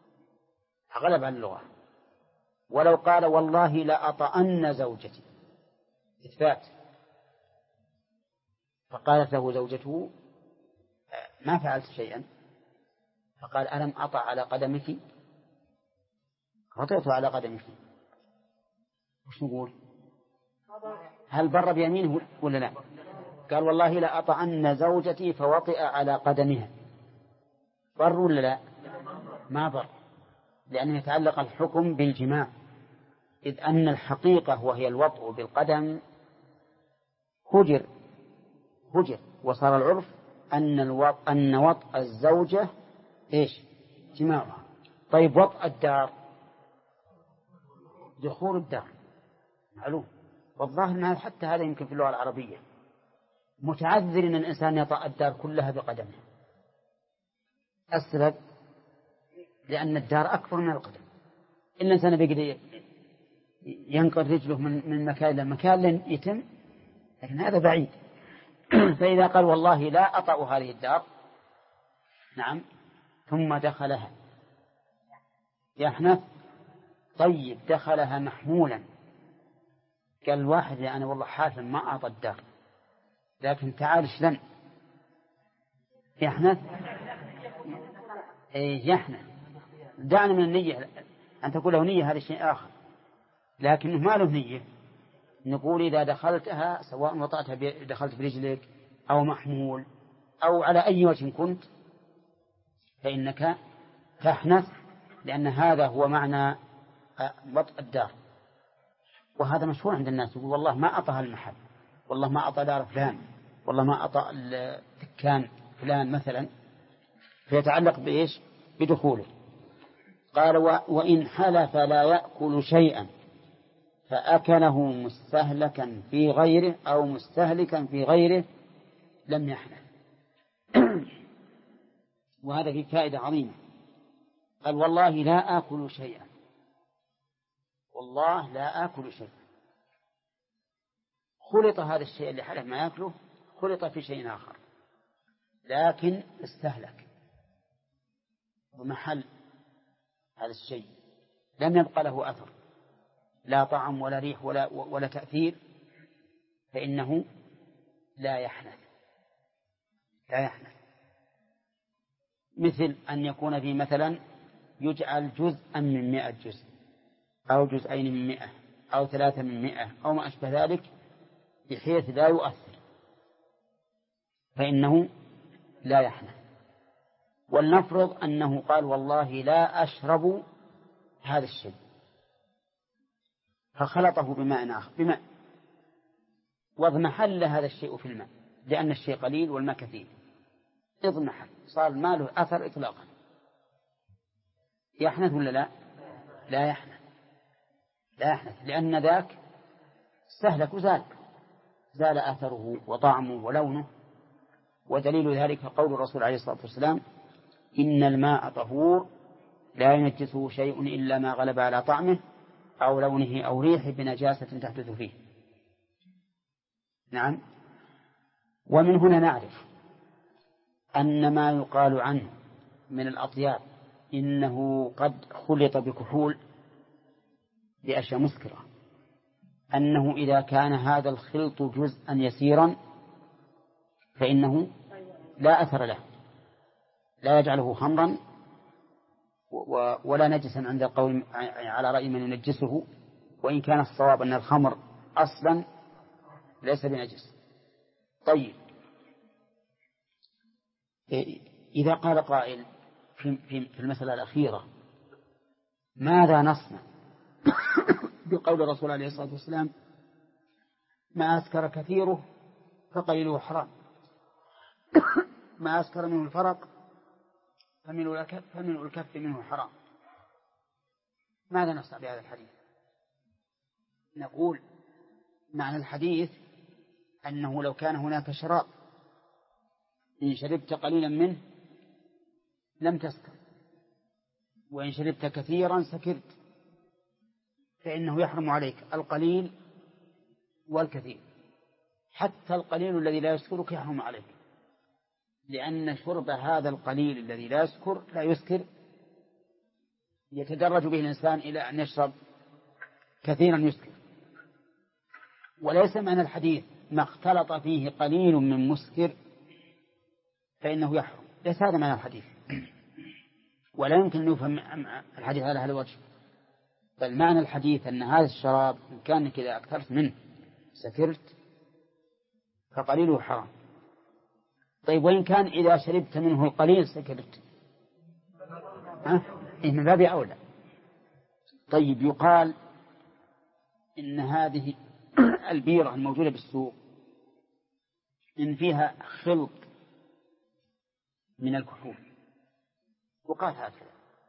ولو قال: والله لا أطأن زوجتي، إثبات. فقالت له زوجته: ما فعلت شيئا. فقال: ألم أطأ على قدمك؟ وطئت على قدمك. وش نقول؟ هل بر بيمينه ولا لا؟ قال: والله لا أطأن زوجتي فوطئ على قدمها. بر ولا لا؟ ما بر، لأنه يتعلق الحكم بالجماع، إذ أن الحقيقة وهي الوطء بالقدم هجر، وصار العرف أن وطء الزوجة جماعها. طيب، وطء الدار دخول الدار، معلوم. والظاهر أن حتى هذا يمكن في اللغة العربية متعذر أن الإنسان يطأ الدار كلها بقدمه. السبب لأن الدار أكبر من القدم. إن الإنسان بيقدر ينقل رجله من مكان إلى مكان لن يتم، لكن هذا بعيد. فإذا قال: والله لا أطأ هذه الدار، نعم، ثم دخلها يحنث. طيب، دخلها محمولا. قال الواحد: أنا والله حاسا ما أطأ الدار، لكن تعال شلن يحنث. يحنث. دعنا من النية، أن تقول له نية هذا شيء آخر، لكنه ما له نية. نقول: إذا دخلتها سواء وطأتها دخلت برجلك أو محمول أو على أي وجه كنت، فإنك تحنث، لأن هذا هو معنى وطء الدار. وهذا مشهور عند الناس، يقول: والله ما أطأ المحل، والله ما أطأ دار فلان، والله ما أطأ الدكان فلان مثلا، فيتعلق بدخوله. قال وإن حلف لا يأكل شيئا فأكله مستهلكا في غيره أو مستهلكا في غيره لم يحلف. وهذا فيه فائدة عظيمة. قال والله لا آكل شيئا، والله لا آكل شيئا، خلط هذا الشيء اللي حلف ما يأكله خلط في شيء آخر، لكن استهلك ومحل هذا الشيء لم يبقى له أثر، لا طعم ولا ريح ولا تأثير، فإنه لا يحنث. لا يحنث. مثل أن يكون في مثلا يجعل جزءا من 100 جزء أو جزئين من 100 أو 3 من 100 أو ما أشبه ذلك بحيث لا يؤثر، فإنه لا يحنث. ولنفرض أنه قال والله لا أشرب هذا الشيء، فخلطه بماء آخر بماء واضمحل هذا الشيء في الماء، لأن الشيء قليل والماء كثير، اضمحل صار ما له أثر إطلاقا، يحنث ولا لا؟ لا يحنث. لا يحنث لأن ذاك استهلك زال أثره وطعمه ولونه. ودليل ذلك قول الرسول عليه الصلاة والسلام إن الماء طهور لا ينجسه شيء إلا ما غلب على طعمه أو لونه أو ريحه بنجاسة تحدث فيه. نعم. ومن هنا نعرف أن ما يقال عنه من الأطياب إنه قد خلط بكحول بأشياء مسكرة، أنه إذا كان هذا الخلط جزءا يسيرا فإنه لا أثر له، لا يجعله خمرا ولا نجسا عند القول على رأي من ينجسه، وإن كان الصواب أن الخمر أصلا ليس بنجس. طيب إذا قال قائل في المسألة الأخيرة ماذا نصنع بقول الرسول عليه الصلاة والسلام ما أسكر كثيره فقليله حرام، ما أسكر منه الفرق فمن الكف منه حرام، ماذا نصنع بهذا الحديث؟ نقول معنى الحديث أنه لو كان هناك شراب إن شربت قليلا منه لم تسكر، وإن شربت كثيرا سكرت، فإنه يحرم عليك القليل والكثير، حتى القليل الذي لا يسكرك يحرم عليك، لأن شرب هذا القليل الذي لا يسكر يتدرج به الإنسان إلى أن يشرب كثيرا يسكر. وليس معنى الحديث ما اختلط فيه قليل من مسكر فإنه يحرم، ليس هذا معنى الحديث، ولا يمكن أن يفهم الحديث على هذا الوجه. بل معنى الحديث أن هذا الشراب إن كان إذا أكثرت منه سكرت فقليله حرام. طيب وإن كان إذا شربت منه القليل سكرت، من باب أولى. طيب يقال إن هذه البيرة الموجودة بالسوق إن فيها خلط من الكحول، وقال هكذا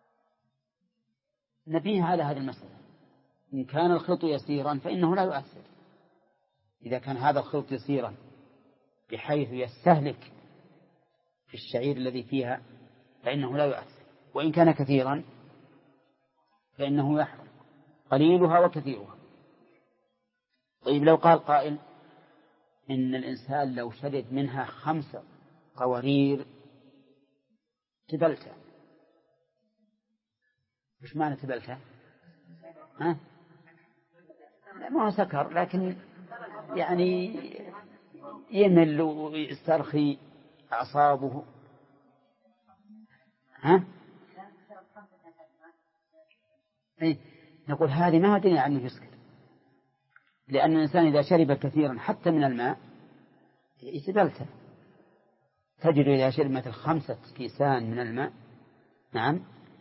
نبيه على هذه المسألة، إن كان الخلط يسيرا فإنه لا يؤثر، إذا كان هذا الخلط يسيرا بحيث يستهلك في الشعير الذي فيها فإنه لا يؤثر، وإن كان كثيرا فإنه يحرم قليلها وكثيرها. طيب لو قال قائل إن الإنسان لو شرب منها 5 قوارير تبلته، وش معنى تبلته؟ ما هو سكر، لكن يعني يمل ويسترخي أعصابه. نقول هذه ما هو دليل على أنه يسكر، لأن الإنسان إذا شرب كثيرا حتى من الماء يتبلته. تجد إذا شرب مثل 5 كيسان من الماء نعم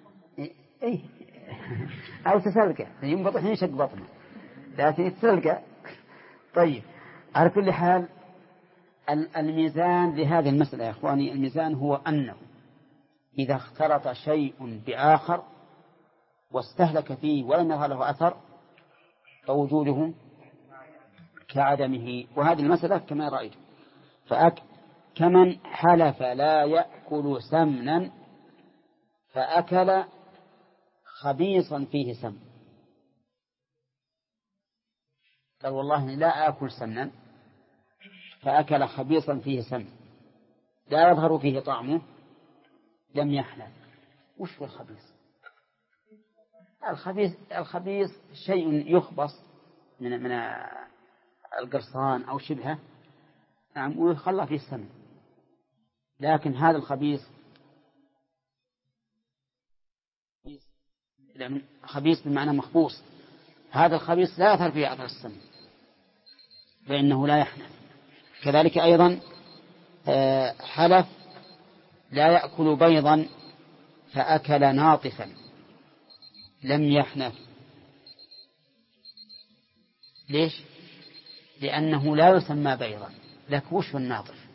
أو تسلقه ينبطح ينشق بطنه، لكن يتسلقه. طيب على كل حال الميزان لهذه المسألة يا إخواني، الميزان هو أنه إذا اختلط شيء بآخر واستهلك فيه ولم يظهر له أثر فوجوده كعدمه. وهذه المسألة كما رأيت. كمن حلف لا يأكل سمنا فأكل خبيصا فيه سم، قال والله لا آكل سمنا فأكل خبيصا فيه سم لا يظهر فيه طعمه لم يحنث. وش هو الخبيص؟ الخبيص شيء يخبص من القرصان أو شبهه، نعم، ويخلى فيه السمن. لكن هذا الخبيث خبيث بمعنى مخبوص، هذا الخبيث لا يظهر فيه أثر السمن فإنه لا يحنث. كذلك أيضا حلف لا يأكل بيضا فأكل ناطفا لم يحنث. ليش؟ لأنه لا يسمى بيضا. لك وش الناطف؟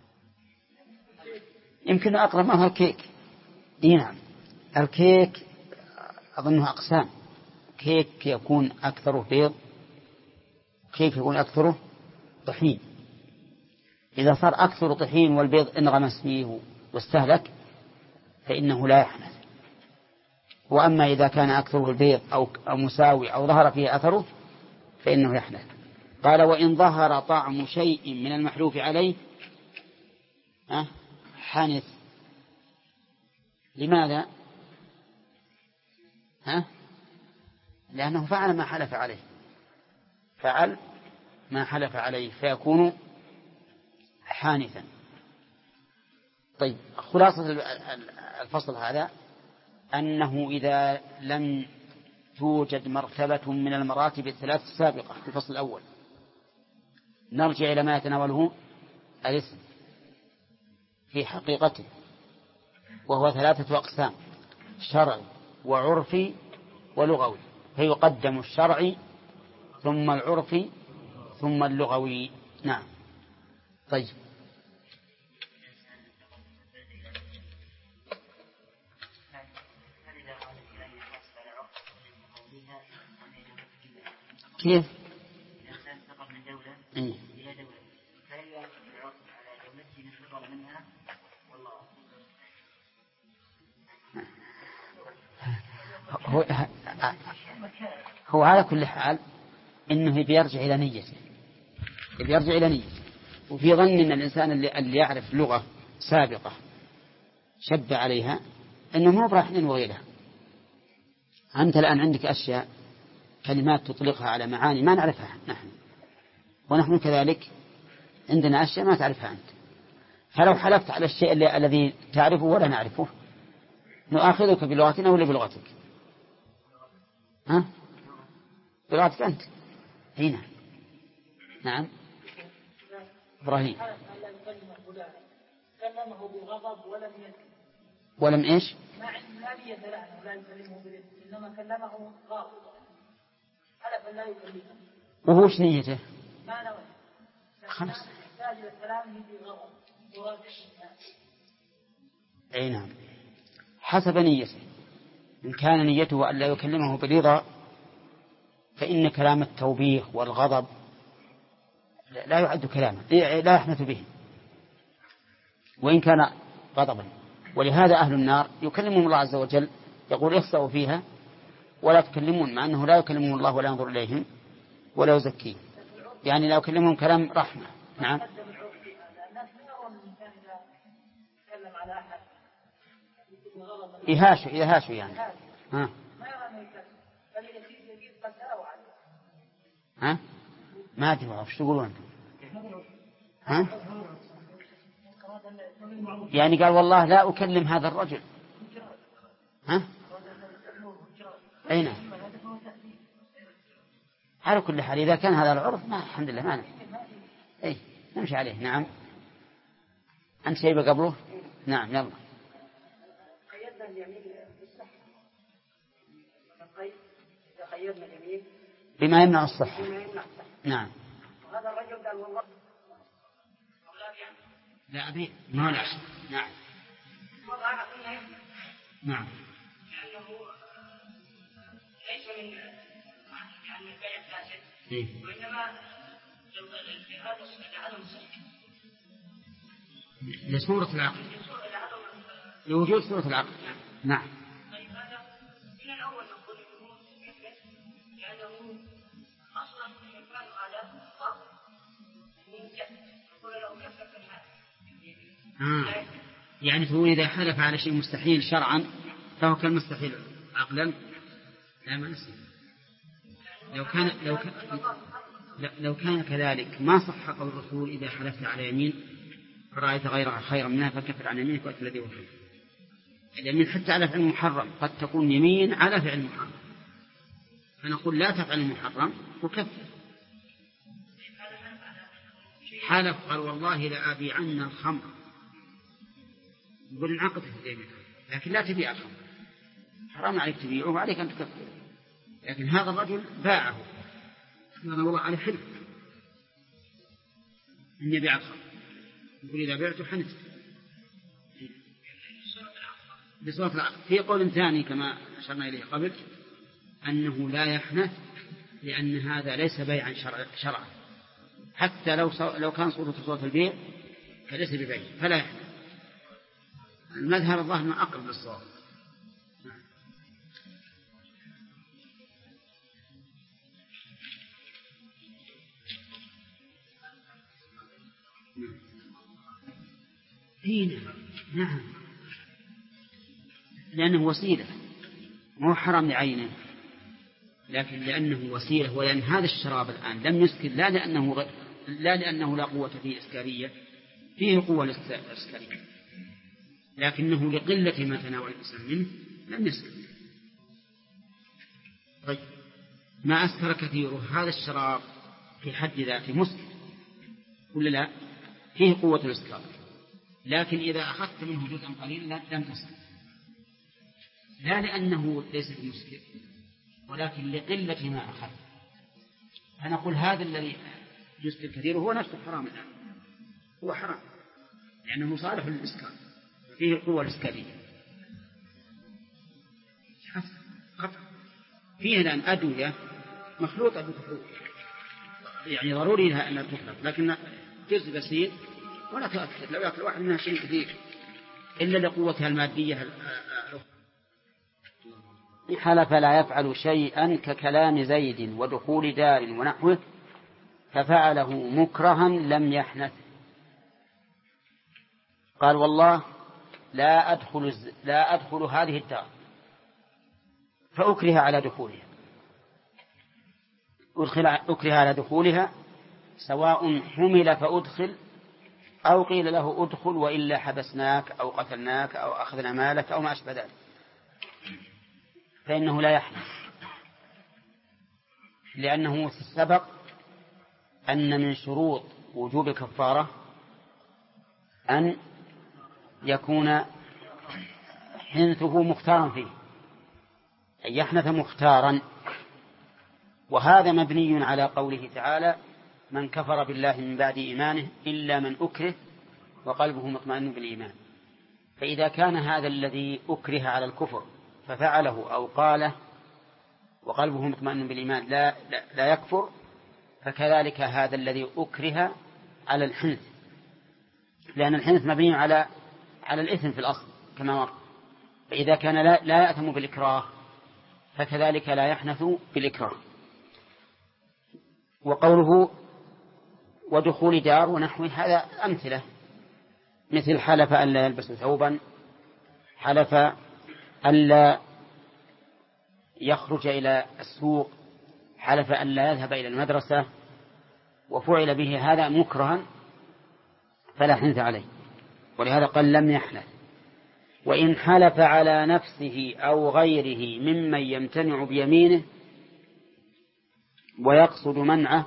يمكن أقرب ما هو الكيك. نعم، الكيك أظنه أقسام، كيك يكون أكثره بيض، كيك يكون أكثره طحين. إذا صار أكثر طحين والبيض انغمس فيه واستهلك فإنه لا يحنث. وأما إذا كان أكثره البيض أو مساوي أو ظهر فيه أثره فإنه يحنث. قال وإن ظهر طعم شيء من المحلوف عليه حنث. لماذا؟ لأنه فعل ما حلف عليه، فعل ما حلف عليه فيكون حانثا. طيب، خلاصة الفصل هذا أنه إذا لم توجد مرتبة من المراتب الثلاث السابقة في الفصل الأول نرجع إلى ما يتناوله الاسم في حقيقته، وهو 3 أقسام: شرعي وعرفي ولغوي، فيقدم الشرعي ثم العرفي ثم اللغوي. نعم. طيب، كيف؟ هو على كل حال إنه بيرجع إلى نيته، بيرجع إلى نيته. وفي ظن أن الإنسان اللي يعرف لغة سابقة شب عليها أنه ما براح ينوي لها. أنت الآن عندك أشياء كلمات تطلقها على معاني ما نعرفها نحن، ونحن كذلك عندنا أشياء ما تعرفها أنت. فلو حلفت على الشيء الذي تعرفه ولا نعرفه نؤاخذك بلغتنا ولا بلغتك؟ بلغتك أنت. هنا. نعم. إبراهيم كلمه بغضب ولم إيش؟ ما نية له لا يكلمه بالإذن، إنما كلمه غاضبا حلف لا يكلمه. وهوش نيته؟ ما نوى. خمس. يحتاج إلى كلامه بغضب أي نعم، حسب نيته. إن كان نيته أن لا يكلمه برضا فإن كلام التوبيخ والغضب لا يعد كلاما، لا يحنث به وإن كان غضبا. ولهذا أهل النار يكلمهم الله عز وجل يقول اخسأوا فيها ولا تكلمون، مع أنه لا يكلمهم الله ولا ينظر إليهم ولا يزكيهم، يعني لا يكلمهم كلام رحمة. نعم. إهاشوا يعني. ما أدري وش تقولون أنتم؟ يعني قال والله لا أكلم هذا الرجل. أين؟ على كل حال إذا كان هذا العرف ما الحمد لله ما نمشي عليه. نعم. أنت شيء قبله؟ نعم. يلا. قيدنا اليمين بالصحة. قيدنا اليمين بما يمنع الصحة. نعم. وهذا الرجل قال والله لا أبي ما لا. نعم. نعم. يعني البيع فاسد وإنما هذا عدم الصحة لصورة العقد لوجود صورة العقد. نعم. طيب هذا من الأول نقول إنه لأنه أصلا كان هذا باطل نقول له كفر في الحال. يعني تقول إذا حلف على شيء مستحيل شرعا فهو كالمستحيل عقلا. لا ما نسي. لو كان كذلك ما صح قول الرسول إذا حلفت على يمين فرأيت غيرها خيرا منها فكفر عن يمينك وأتي الذي وفيه. اليمين حتى على فعل محرم قد تكون يمين على فعل محرم فنقول لا تفعل المحرم وكفر. حلف قال والله لا أبيعن الخمر يقول انعقد في اليمين لكن لا تبيع الخمر حرام عليك تبيعه وعليك أن تكفر. لكن هذا الرجل باعه قال والله عليه حلف أن يبيع الخمر يقول إذا بعته حنث بصورة العقد. في قول ثاني كما أشرنا إليه قبل أنه لا يحنث لأن هذا ليس بيعا شرعا حتى لو كان صورة البيع فليس ببيع فلا يحنث. المذهب الظاهر ما أقرب للصواب. نعم لأنه وسيلة مو حرام لعينه لكن لأنه وسيلة ولأن هذا الشراب الآن لم يسكر لا لأنه لا قوة فيه إسكارية فيه قوة إسكارية لكنه لقلة ما تناول الإنسان منه لم يسكر. طيب ما أسكر كثيره هذا الشراب في حد ذاته مسكر ولا لا فيه قوة الإسكار لكن إذا أخذت منه جزءا قليلا لم تسكر لا لأنه ليس بمسكر ولكن لقلة ما أخذ. فنقول هذا الذي يسكر كثيره هو نفسه حرام الآن هو حرام لأنه صالح للإسكار فيه القوة الإسكارية. فيه الآن أدوية مخلوطة بكحول يعني ضروري لها أن تخلط لكن جزء بسيط ولا تؤثر لو يأكل واحد منها شيء كثير إلا لقوتها المادية. حلف لا يفعل شيئا ككلام زيد ودخول دار ونحوه ففعله مكرها لم يحنث. قال والله لا أدخل هذه الدار فأكره على دخولها أكره على دخولها سواء حمل فأدخل أو قيل له أدخل وإلا حبسناك أو قتلناك أو أخذنا مالك أو ما أشبه ذلك فإنه لا يحنث لأنه سبق أن من شروط وجوب الكفارة أن يكون حنثه مختارا فيه أن يحنث مختارا وهذا مبني على قوله تعالى من كفر بالله من بعد إيمانه إلا من أكره وقلبه مطمئن بالإيمان. فإذا كان هذا الذي أكره على الكفر ففعله أو قاله وقلبه مطمئن بالإيمان لا يكفر فكذلك هذا الذي أكره على الحنث لأن الحنث مبني على الإثم في الأصل كما مر. فإذا كان لا يأثم بالإكراه فكذلك لا يحنث بالإكراه. وقوله ودخول دار ونحوه هذا أمثلة مثل حلف أن لا يلبس ثوبا حلف أن لا يخرج إلى السوق حلف أن لا يذهب إلى المدرسة وفعل به هذا مكرها فلا حنث عليه ولهذا قال لم يحنث. وإن حلف على نفسه أو غيره ممن يمتنع بيمينه ويقصد منعه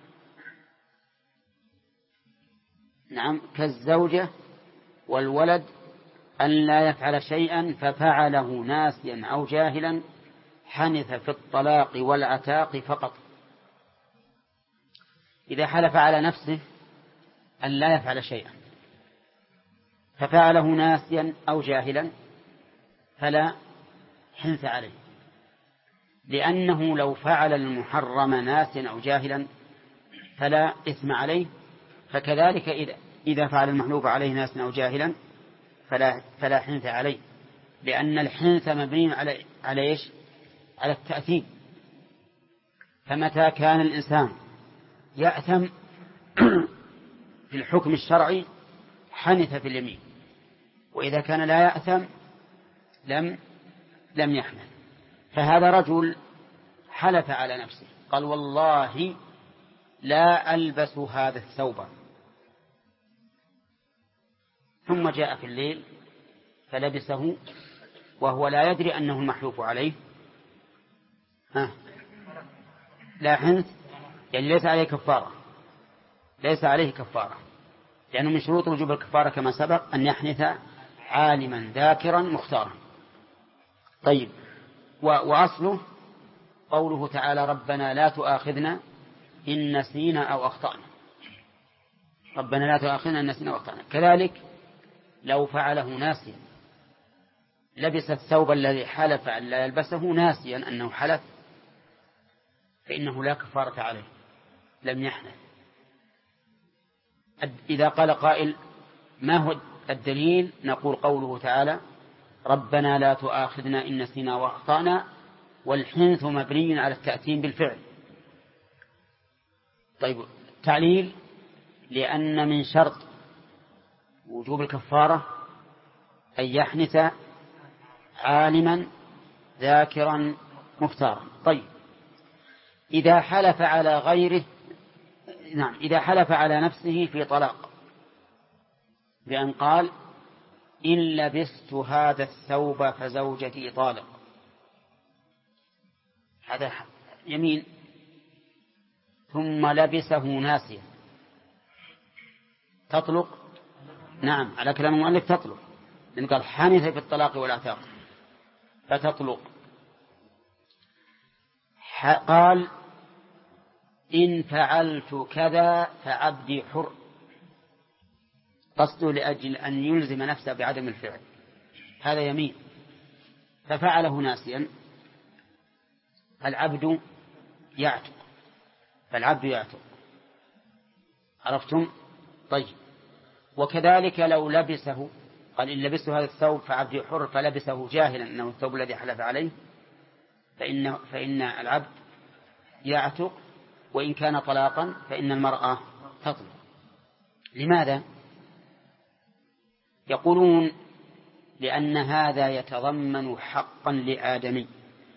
نعم كالزوجة والولد أن لا يفعل شيئا ففعله ناسيا أو جاهلا حنث في الطلاق والعتاق فقط. إذا حلف على نفسه أن لا يفعل شيئا ففعله ناسيا أو جاهلا فلا حنث عليه لأنه لو فعل المحرم ناسيا أو جاهلا فلا إثم عليه، فكذلك إذا فعل المحلوف عليه ناسيا أو جاهلا فلا حنث عليه، لأن الحنث مبني على إيش؟ على التأثيم. فمتى كان الإنسان يأثم في الحكم الشرعي حنث في اليمين، وإذا كان لا يأثم لم يحنث. فهذا رجل حلف على نفسه قال والله لا ألبس هذا الثوب، ثم جاء في الليل فلبسه وهو لا يدري أنه المحلوف عليه، لا حنث، يعني ليس عليه كفارة، ليس عليه كفارة، لأنه من شروط وجوب الكفارة كما سبق أن يحنث عالما ذاكرا مختارا. طيب، وأصله قوله تعالى ربنا لا تؤاخذنا إن نسينا أو أخطأنا، ربنا لا تؤاخذنا إن نسينا أو أخطأنا. كذلك لو فعله ناسيا لبس الثوب الذي حلف أن لا يلبسه ناسيا أنه حلف، فإنه لا كفارة عليه، لم يحنث. إذا قال قائل ما هو الدليل؟ نقول قوله تعالى ربنا لا تؤاخذنا إن نسينا وأخطأنا، والحنث مبني على التأثيم بالفعل. طيب، تعليل لأن من شرط وجوب الكفارة أن يحنث عالما ذاكرا مختارا. طيب، إذا حلف على غيره، نعم، إذا حلف على نفسه في طلاق بأن قال إن لبست هذا الثوب فزوجتي طالق، هذا يمين، ثم لبسه ناسيا، تطلق؟ نعم، على كلام المؤلف تطلق، لأن قال حنث في الطلاق والعتاق فتطلق. قال إن فعلت كذا فعبدي حر، قصده لأجل أن يلزم نفسه بعدم الفعل، هذا يمين، ففعله ناسيا فالعبد يعتق، عرفتم؟ طيب، وكذلك لو لبسه، قال إن لبست هذا الثوب فعبدي حر، فلبسه جاهلا أنه الثوب الذي حلف عليه، فإن العبد يعتق، وإن كان طلاقا فإن المرأة تطلق. لماذا؟ يقولون لأن هذا يتضمن حقا لآدمي،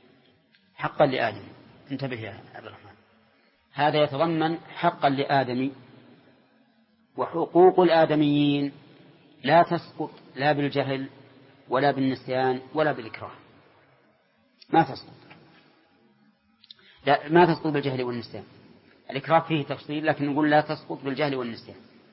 انتبه يا عبد الرحمن، هذا يتضمن حقا لآدمي، وحقوق الآدميين لا تسقط لا بالجهل ولا بالنسيان ولا بالإكراه، ما تسقط بالجهل والنسيان. الإكراه فيه تفصيل، لكن نقول لا تسقط بالجهل والنسيان.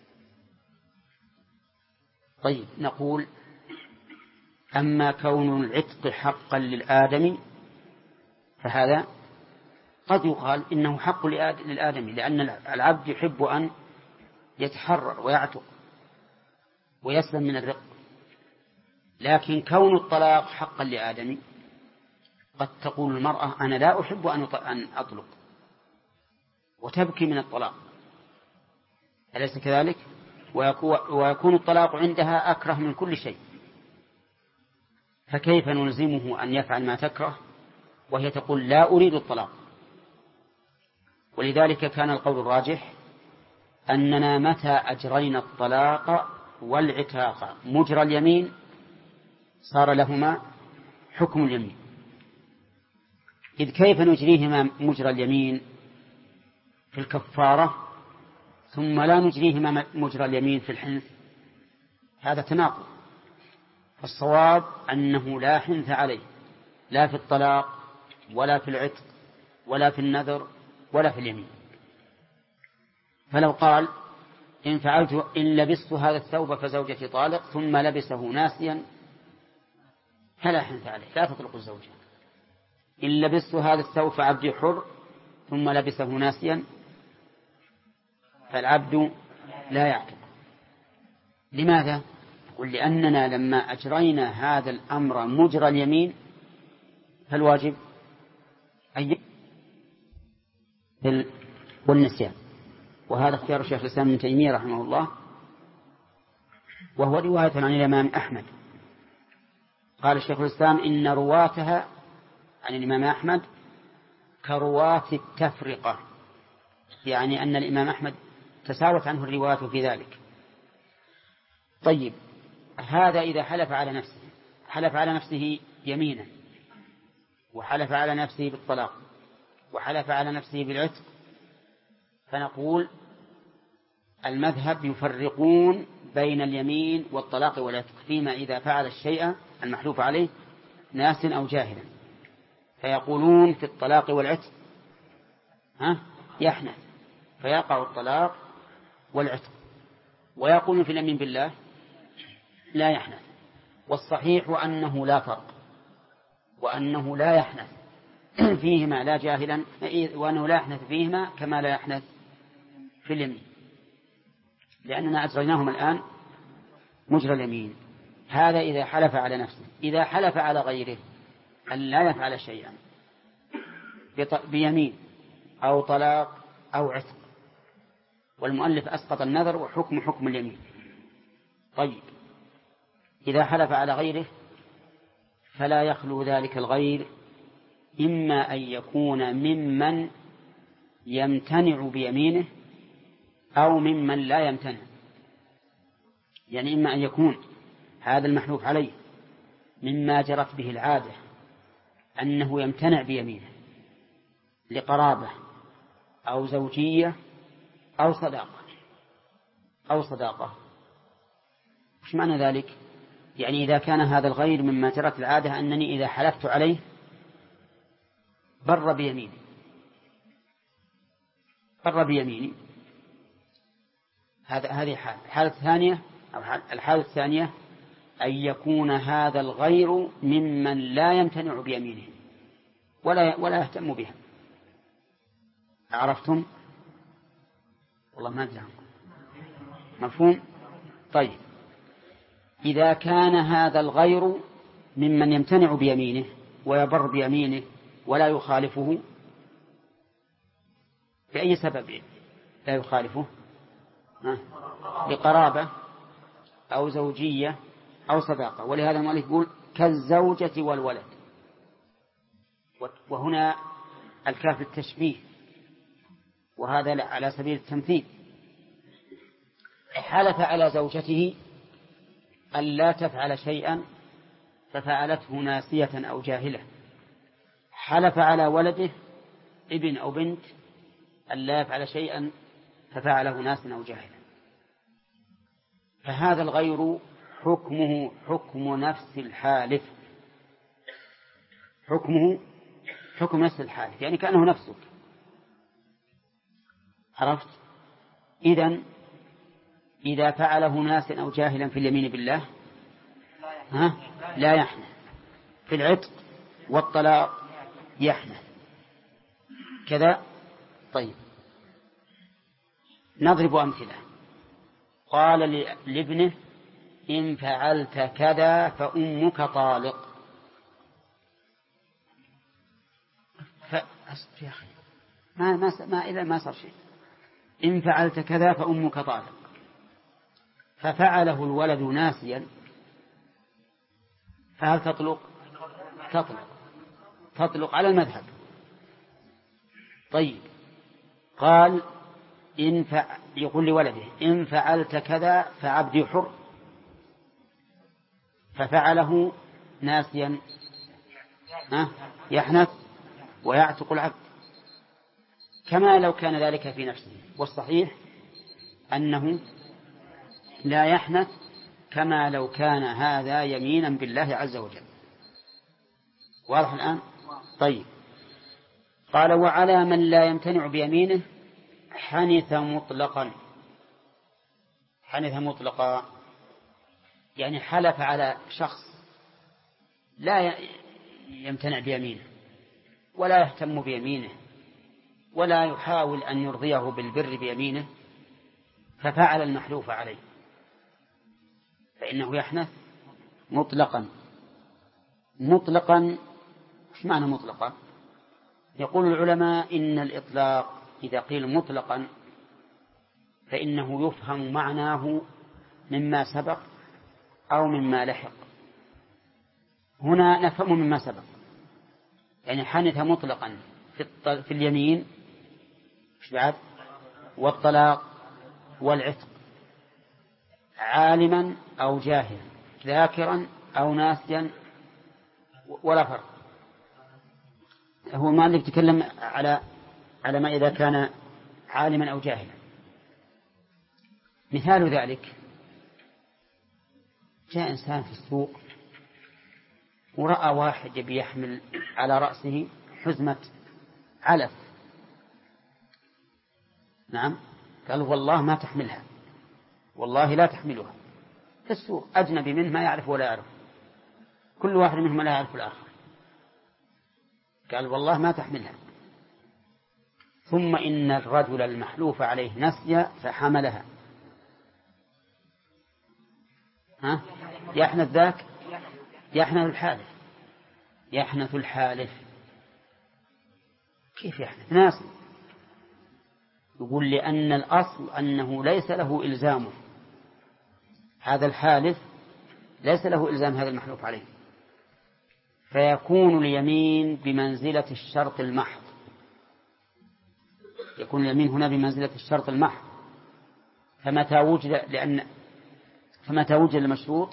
طيب، نقول أما كون العتق حقا للآدمي فهذا قد يقال إنه حق للآدمي، لأن العبد يحب أن يتحرر ويعتق ويسلم من الرق. لكن كون الطلاق حقا لآدمي، قد تقول المرأة أنا لا أحب أن أطلق وتبكي من الطلاق، أليس كذلك؟ ويكون الطلاق عندها أكره من كل شيء، فكيف نلزمه أن يفعل ما تكره وهي تقول لا أريد الطلاق؟ ولذلك كان القول الراجح أننا متى أجرينا الطلاق والعتاق مجرى اليمين صار لهما حكم اليمين. إذ كيف نجريهما مجرى اليمين في الكفارة ثم لا نجريهما مجرى اليمين في الحنث؟ هذا تناقض. فالصواب أنه لا حنث عليه، لا في الطلاق ولا في العتق ولا في النذر ولا في اليمين. فلو قال إن لبست هذا الثوب فزوجتي طالق، ثم لبسه ناسيا، فلا حنث عليه، لا تطلق الزوجة. إن لبست هذا الثوب فعبدي حر، ثم لبسه ناسيا، فالعبد لا يعتق. لماذا؟ قل لأننا لما أجرينا هذا الأمر مجرى اليمين فالواجب أي والنسيان. وهذا اختيار الشيخ الإسلام ابن تيمية رحمه الله، وهو رواية عن الإمام أحمد. قال الشيخ الإسلام إن رواتها عن الإمام أحمد كرواة التفرقة، يعني أن الإمام أحمد تساوت عنه الروايات في ذلك. طيب، هذا إذا حلف على نفسه، حلف على نفسه يمينا، وحلف على نفسه بالطلاق، وحلف على نفسه بالعتق، فنقول المذهب يفرقون بين اليمين والطلاق والعتق فيما إذا فعل الشيء المحلوف عليه ناس أو جاهلا، فيقولون في الطلاق والعتق يحنث فيقع الطلاق والعتق، ويقولون في اليمين بالله لا يحنث. والصحيح أنه لا فرق، وأنه لا يحنث فيهما لا جاهلا، وأنه لا يحنث فيهما كما لا يحنث في اليمين، لأننا أجريناهم الآن مجرى اليمين. هذا إذا حلف على نفسه. إذا حلف على غيره أن لا يفعل شيئا بيمين أو طلاق أو عتق، والمؤلف أسقط النذر وحكم حكم اليمين. طيب، إذا حلف على غيره فلا يخلو ذلك الغير إما أن يكون ممن يمتنع بيمينه أو ممن لا يمتنع، يعني إما أن يكون هذا المحلوف عليه مما جرت به العادة أنه يمتنع بيمينه لقرابة أو زوجية أو صداقة. وش معنى ذلك؟ يعني إذا كان هذا الغير مما جرت العادة أنني إذا حلفت عليه بر بيميني، هذه الحالة الثانية أن يكون هذا الغير ممن لا يمتنع بيمينه ولا يهتم بها. عرفتم؟ والله ما أدري عنكم. مفهوم؟ طيب، إذا كان هذا الغير ممن يمتنع بيمينه ويبر بيمينه ولا يخالفه، بأي سبب لا يخالفه؟ بقرابة أو زوجية أو صداقة. ولهذا المؤلف يقول كالزوجة والولد، وهنا الكاف التشبيه، وهذا على سبيل التمثيل. حلف على زوجته أن لا تفعل شيئا ففعلته ناسية أو جاهلة، حلف على ولده ابن أو بنت أن لا يفعل شيئا ففعله ناسيا أو جاهلة، فهذا الغير حكمه حكم نفس الحالف، حكمه حكم نفس الحالف، يعني كأنه نفسك. عرفت؟ إذا فعله ناسيا أو جاهلا في اليمين بالله لا يحنث، في العتق والطلاق يحنث كذا. طيب، نضرب أمثلة. قال لابنه إن فعلت كذا فأمك طالق، يا أخي ما صار شيء. إن فعلت كذا فأمك طالق، ففعله الولد ناسيا، فهل تطلق على المذهب. طيب، قال يقول لولده إن فعلت كذا فعبدي حر، ففعله ناسيا يحنث ويعتق العبد كما لو كان ذلك في نفسه. والصحيح أنه لا يحنث كما لو كان هذا يمينا بالله عز وجل. واضح الآن؟ طيب، قال وعلى من لا يمتنع بيمينه حنث مطلقا. حنث مطلقا يعني حلف على شخص لا يمتنع بيمينه ولا يهتم بيمينه ولا يحاول أن يرضيه بالبر بيمينه، ففعل المحلوف عليه، فإنه يحنث مطلقا. مطلقا، ايش معنى مطلقا؟ يقول العلماء إن الإطلاق إذا قيل مطلقا فإنه يفهم معناه مما سبق أو مما لحق. هنا نفهم مما سبق، يعني حنث مطلقا في اليمين والطلاق والعتق، عالما أو جاهلا، ذاكرا أو ناسيا، ولا فرق. هو ما اللي يتكلم على ما إذا كان عالما أو جاهلا. مثال ذلك جاء إنسان في السوق ورأى واحد يبي يحمل على رأسه حزمة علف. نعم، قال والله ما تحملها، والله لا تحملها. في السوق أجنبي منه ما يعرف ولا يعرف، كل واحد منهم لا يعرف الآخر. قال والله ما تحملها. ثم إن الرجل المحلوف عليه نسي فحملها. يحنث ذاك، يحنث الحالف، يحنث الحالف. كيف يحنث؟ ناسي. يقول لأن الأصل أنه ليس له إلزامه، هذا الحالف ليس له إلزام هذا المحلوف عليه، فيكون اليمين بمنزلة الشرط المحض. يكون اليمين هنا بمنزلة الشرط المحض. فمتى وجد المشروط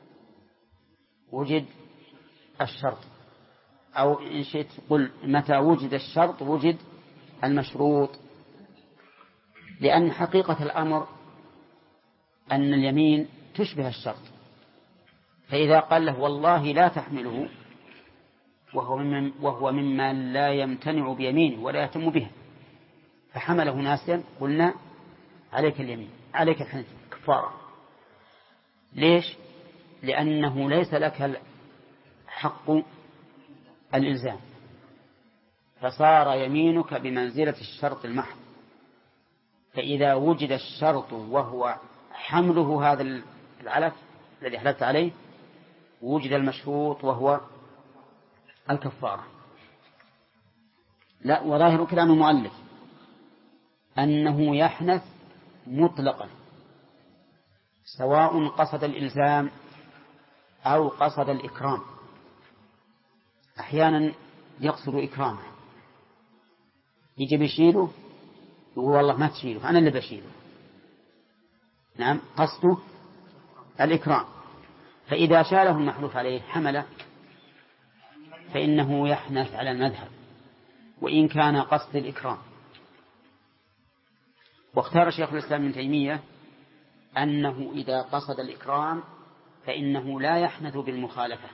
وجد الشرط، أو إن شئت قل متى وجد الشرط وجد المشروط. لأن حقيقة الأمر أن اليمين تشبه الشرط، فإذا قال له والله لا تحمله وهو ممن لا يمتنع بيمينه ولا يهتم به فحمله ناسيا، قلنا عليك اليمين، عليك الحنث كفارة. ليش؟ لأنه ليس لك حق الإلزام، فصار يمينك بمنزلة الشرط المحض. فإذا وجد الشرط وهو حمله هذا العلف الذي حلفت عليه، وجد المشروط وهو الكفارة. لا، وظاهر كلام المؤلف أنه يحنث مطلقا سواء قصد الإلزام أو قصد الإكرام. أحيانا يقصد إكرامه، يجي بيشيله يقول والله ما تشيله أنا اللي بشيله. نعم، قصده الإكرام. فإذا شاله المحلوف عليه حمله فإنه يحنث على المذهب وإن كان قصد الإكرام. واختار شيخ الإسلام ابن تيمية أنه إذا قصد الإكرام فإنه لا يحنث بالمخالفة،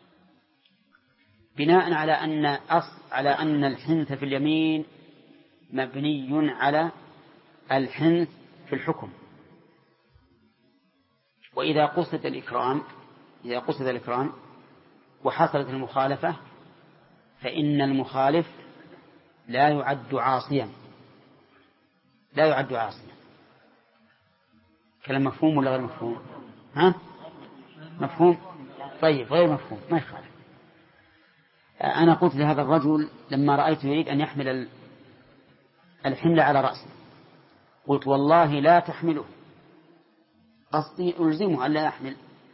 بناء على أن الحنث في اليمين مبني على الحنث في الحكم. وإذا قصد الإكرام وحصلت المخالفة فإن المخالف لا يعد عاصيا. كلام مفهوم ولا غير مفهوم؟ مفهوم؟ طيب، غير مفهوم ما يخالف. أنا قلت لهذا الرجل لما رأيته يريد أن يحمل الحمل على رأسه قلت والله لا تحمله، قصدي ألزمه أن لا يحمل،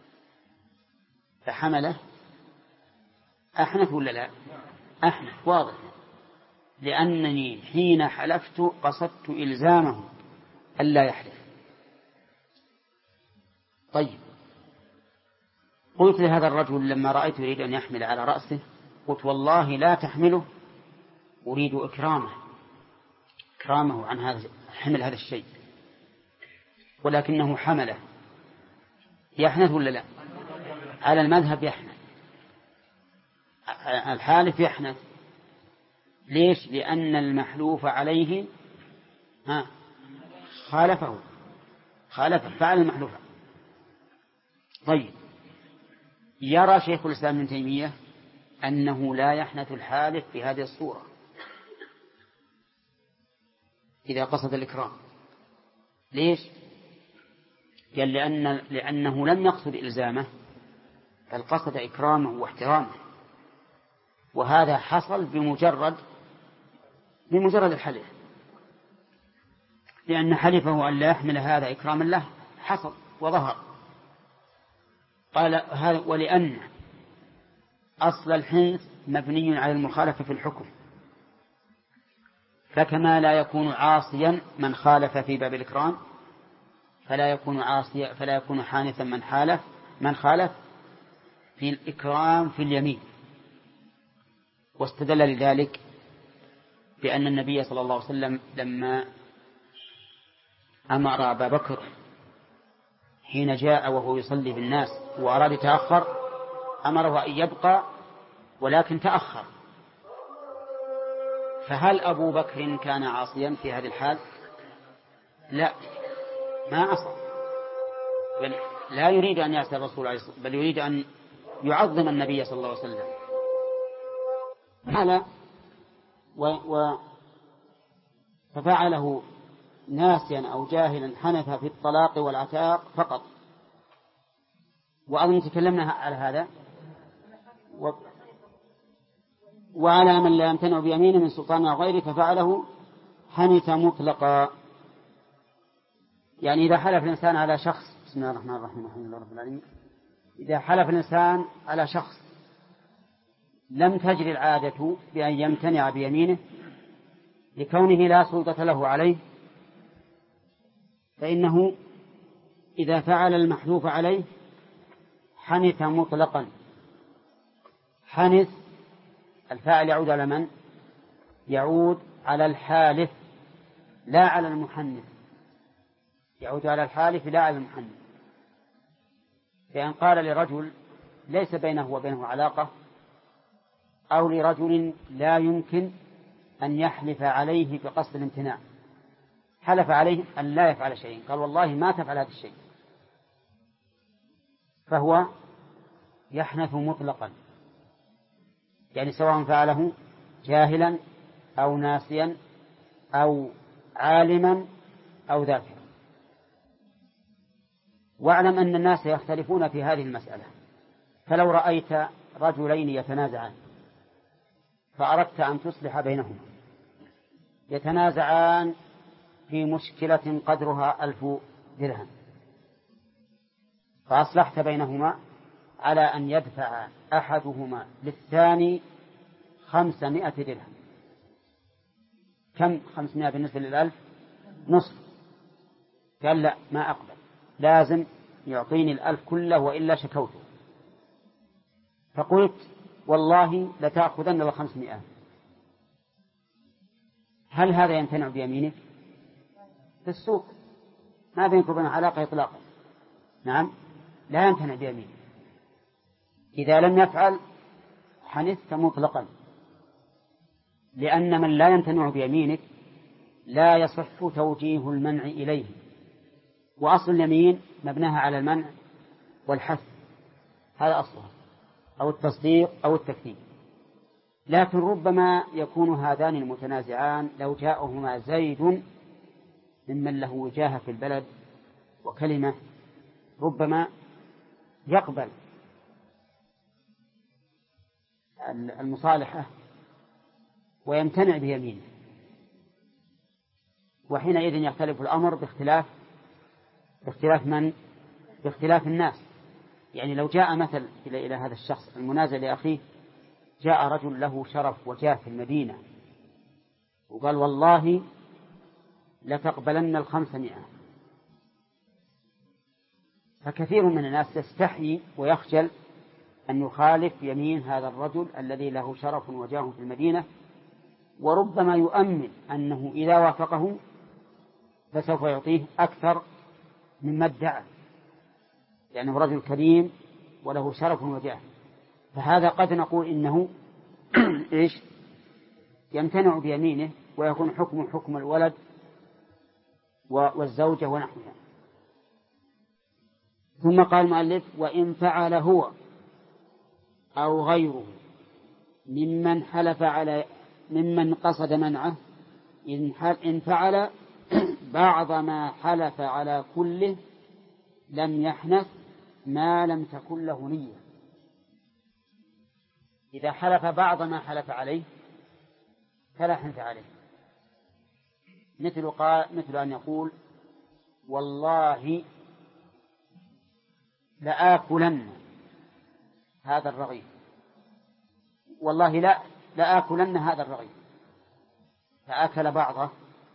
فحمله. أحنث ولا لا؟ أحنث، واضح، لأنني حين حلفت قصدت إلزامه ألا يحلف. طيب، قلت لهذا الرجل لما رأيته يريد أن يحمل على رأسه قلت والله لا تحمله، أريد إكرامه عن هذا حمل هذا الشيء، ولكنه حمله. يحنث ولا لا؟ على المذهب يحنث، الحالف يحنث. ليش؟ لأن المحلوف عليه خالفه فعل المحلوف. طيب، يرى شيخ الإسلام ابن تيمية أنه لا يحنث الحالف في هذه الصورة إذا قصد الإكرام. ليش؟ قال لأنه لم يقصد إلزامه بل قصد إكرامه واحترامه، وهذا حصل بمجرد بمجرد الحلف، لأن حلفه أن لا يحمل هذا إكراما له حصل وظهر. قال ولأن أصل الحنث مبني على المخالفة في الحكم، فكما لا يكون عاصيا من خالف في باب الإكرام فلا يكون حانثا من خالف في الإكرام في اليمين. واستدل لذلك بأن النبي صلى الله عليه وسلم لما أمر أبا بكر حين جاء وهو يصلي بالناس وأراد يتأخر أمره أن يبقى ولكن تأخر. فهل أبو بكر كان عاصيا في هذه الحال؟ لا، ما عصى، بل لا يريد أن يعصي الرسول عليه الصلاة والسلام، بل يريد أن يعظم النبي صلى الله عليه وسلم. ففعله ناسيا أو جاهلا حنث في الطلاق والعتاق فقط. وأظن تكلمنا على هذا. وعلى من لا يمتنع بيمينه من سلطان أو غيره ففعله حنث مطلقا. يعني إذا حلف الإنسان على شخص، بسم الله الرحمن الرحيم الحمد لله رب العالمين، إذا حلف الإنسان على شخص لم تجري العادة بأن يمتنع بيمينه لكونه لا سلطة له عليه، فإنه إذا فعل المحلوف عليه حنث مطلقا. حنث الفاعل يعود على من؟ يعود على الحالف لا على المحنث، يعود على الحالف لا على المحنث. فإن قال لرجل ليس بينه وبينه علاقة، أو لرجل لا يمكن أن يحلف عليه بقصد الامتناع، حلف عليه أن لا يفعل شيء، قال والله ما تفعل هذا الشيء، فهو يحنث مطلقا، يعني سواء فعله جاهلا أو ناسيا أو عالما أو ذاكرا. واعلم أن الناس يختلفون في هذه المسألة، فلو رأيت رجلين يتنازعان فأردت أن تصلح بينهما، يتنازعان في مشكلة قدرها 1000 درهم، فأصلحت بينهما على أن يدفع أحدهما للثاني 500 درهم. كم 500 بالنسبة لل1000؟ نصف. قال لا، ما أقبل، لازم يعطيني 1000 كله وإلا شكوته. فقلت والله لتأخذن 500. هل هذا يمتنع بيمينك؟ في السوق ما بينك وبين علاقة إطلاقا. نعم، لا يمتنع بيمينك. إذا لم يفعل حنثت مطلقا، لأن من لا يمتنع بيمينك لا يصح توجيه المنع إليه، وأصل اليمين مبناها على المنع والحث، هذا أصلها، أو التصديق أو التكذيب. لكن ربما يكون هذان المتنازعان لو جاءهما زيد ممن له وجاهة في البلد وكلمة، ربما يقبل المصالحة ويمتنع بيمينه، وحينئذ يختلف الأمر باختلاف الناس. يعني لو جاء مثل إلى هذا الشخص المنازع لأخيه، جاء رجل له شرف وجاه في المدينة وقال والله لتقبلن 500، فكثير من الناس يستحي ويخجل أن يخالف يمين هذا الرجل الذي له شرف وجاه في المدينة، وربما يؤمن أنه إذا وافقه فسوف يعطيه أكثر مما ادعى، لأنه رجل كريم وله شرف وجاه. فهذا قد نقول إنه إيش يمتنع بيمينه ويكون حكم الولد والزوجة ونحوها. ثم قال المؤلف وإن فعل هو أو غيره ممن حلف على ممن قصد منعه، إن فعل بعض ما حلف على كله لم يحنث ما لم تكن له نية. إذا حلف بعض ما حلف عليه فلا حنث عليه، مثل أن يقول والله لآكلن هذا الرغيف، والله لآكلن هذا الرغيف، فأكل بعضه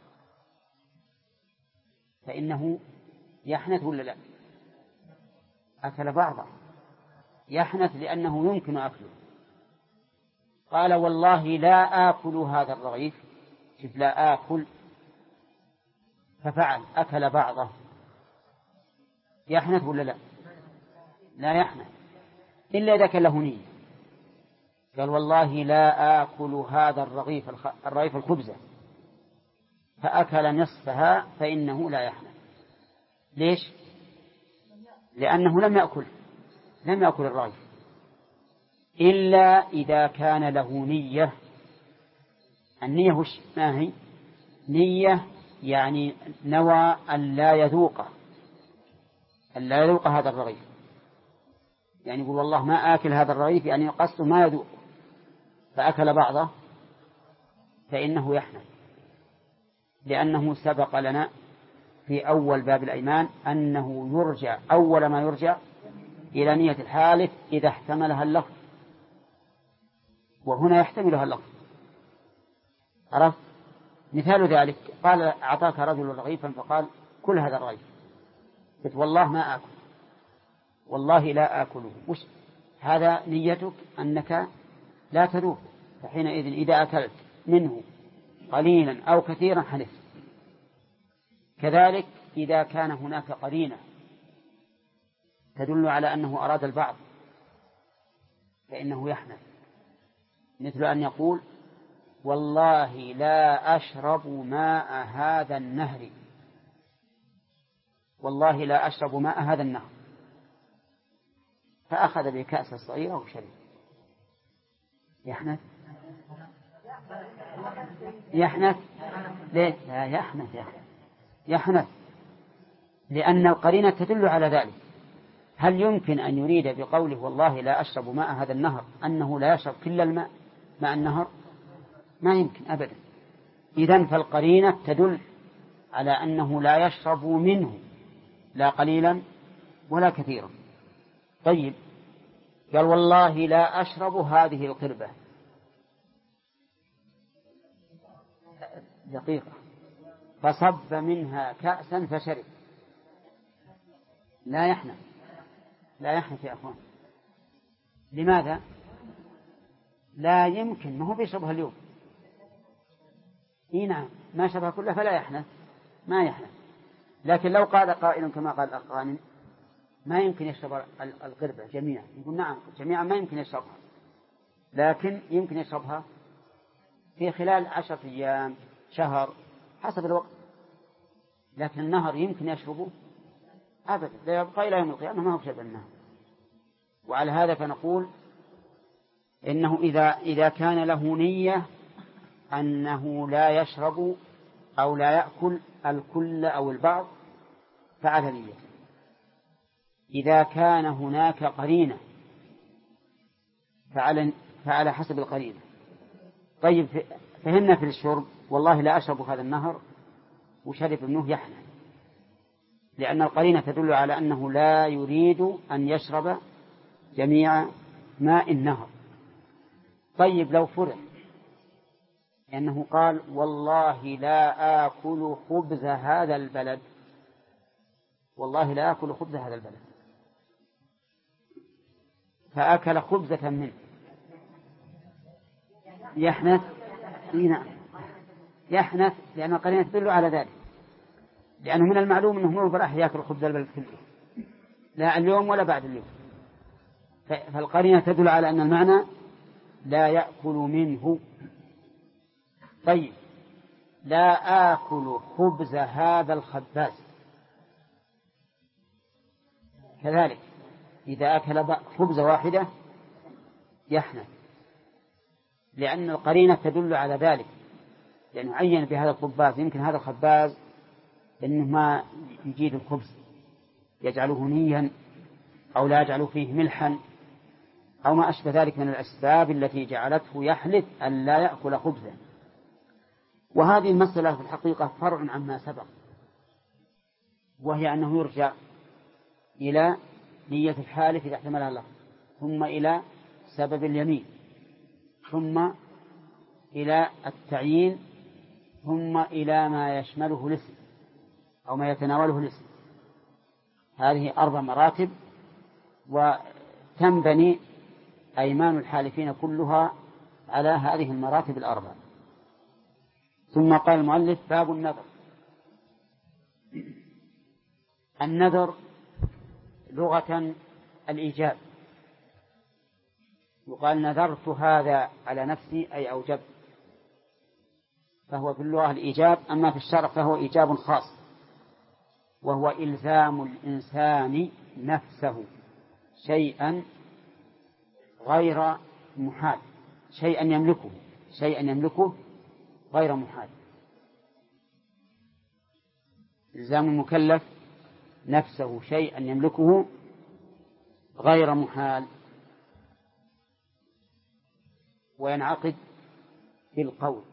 فإنه يحنث ولا لا؟ أكل بعضه يحنث لأنه يمكن أكله. قال والله لا آكل هذا الرغيف، شوف لا آكل، ففعل أكل بعضه، يحنث ولا لا؟ لا يحنث إلا إذا كان له نية. قال والله لا آكل هذا الرغيف الخبزة، فأكل نصفها فإنه لا يحنث. ليش؟ لأنه لم يأكل الرغيف، إلا إذا كان له نية. النية وش ما هي؟ نية يعني نوى أن لا يذوق هذا الرغيف، يعني يقول والله ما آكل هذا الرغيف، يعني قصده ما يذوق، فأكل بعضه فإنه يحنث، لأنه سبق لنا في أول باب الأيمان أنه يرجع أول ما يرجع إلى نية الحالف إذا احتملها اللفظ، وهنا يحتملها اللفظ. عرفت؟ مثال ذلك قال أعطاك رجل رغيفا فقال كل هذا الرغيف، قلت والله ما آكل، والله لا آكله، وش هذا؟ نيتك أنك لا تذوق، فحينئذ إذا أكلت منه قليلا أو كثيرا حنث. كذلك إذا كان هناك قرينة تدل على أنه أراد البعض فإنه يحنث، مثل أن يقول والله لا أشرب ماء هذا النهر، والله لا أشرب ماء هذا النهر، فأخذ بكأس صغيرة وشرب، يحنث ليه؟ لا يحنث لأن القرينة تدل على ذلك. هل يمكن أن يريد بقوله والله لا أشرب ماء هذا النهر أنه لا يشرب كل الماء ماء النهر؟ ما يمكن أبدا. إذن فالقرينة تدل على أنه لا يشرب منه لا قليلا ولا كثيرا. طيب قال والله لا أشرب هذه القربة دقيقة، فصب منها كأسا فشرب، لا يحنث يا أخوان. لماذا؟ لا يمكن، ما هو بيشربها اليوم. نعم ما شربها كلها فلا يحنث، ما يحنث. لكن لو قال قائل كما قال القائل ما يمكن يشرب القربة جميعا، يقول نعم جميعا ما يمكن يشربها، لكن يمكن يشربها في خلال 10 أيام شهر حسب الوقت، لكن النهر يمكن يشربه أبدا، لا يبقى إلى يوم القيامة ما هو شرب النهر. وعلى هذا فنقول إنه إذا كان له نية أنه لا يشرب أو لا يأكل الكل أو البعض فعل نية. إذا كان هناك قرينة فعل حسب القرينة. طيب فهمنا في الشرب والله لا أشرب هذا النهر وشرب ابنه يحنث، لأن القرينة تدل على أنه لا يريد أن يشرب جميع ماء النهر. طيب لو فرض أنه قال والله لا آكل خبز هذا البلد، والله لا آكل خبز هذا البلد، فأكل خبزة منه، يحنث؟ نعم يحنث، لأن القرينة تدل على ذلك، لأنه من المعلوم أنه مو براح يأكل خبز البلد كله لا اليوم ولا بعد اليوم، فالقرينة تدل على أن المعنى لا يأكل منه. طيب لا آكل خبز هذا الخباز، كذلك إذا أكل خبزة واحدة يحنث، لأن القرينة تدل على ذلك، لأنه عين بهذا الخباز، يمكن هذا الخباز إنه ما يجيد الخبز يجعله نيا أو لا يجعل فيه ملحا أو ما أشبه ذلك من الأسباب التي جعلته يحلف أن لا يأكل خبزا. وهذه المسألة في الحقيقة فرع عما سبق، وهي أنه يرجع إلى نية الحالف إذا احتملها اللفظ، ثم إلى سبب اليمين، ثم إلى التعيين، ثم إلى ما يشمله الاسم أو ما يتناوله الاسم. هذه 4 مراتب، وتنبني أيمان الحالفين كلها على هذه المراتب 4. ثم قال المؤلف: باب النذر. النذر لغة الإيجاب، يقال نذرت هذا على نفسي أي أوجبت، فهو في اللغة الإيجاب. أما في الشرع فهو إيجاب خاص، وهو إلزام الإنسان نفسه شيئا غير محال، شيئا يملكه غير محال. إلزام المكلف نفسه شيئا يملكه غير محال، وينعقد في القول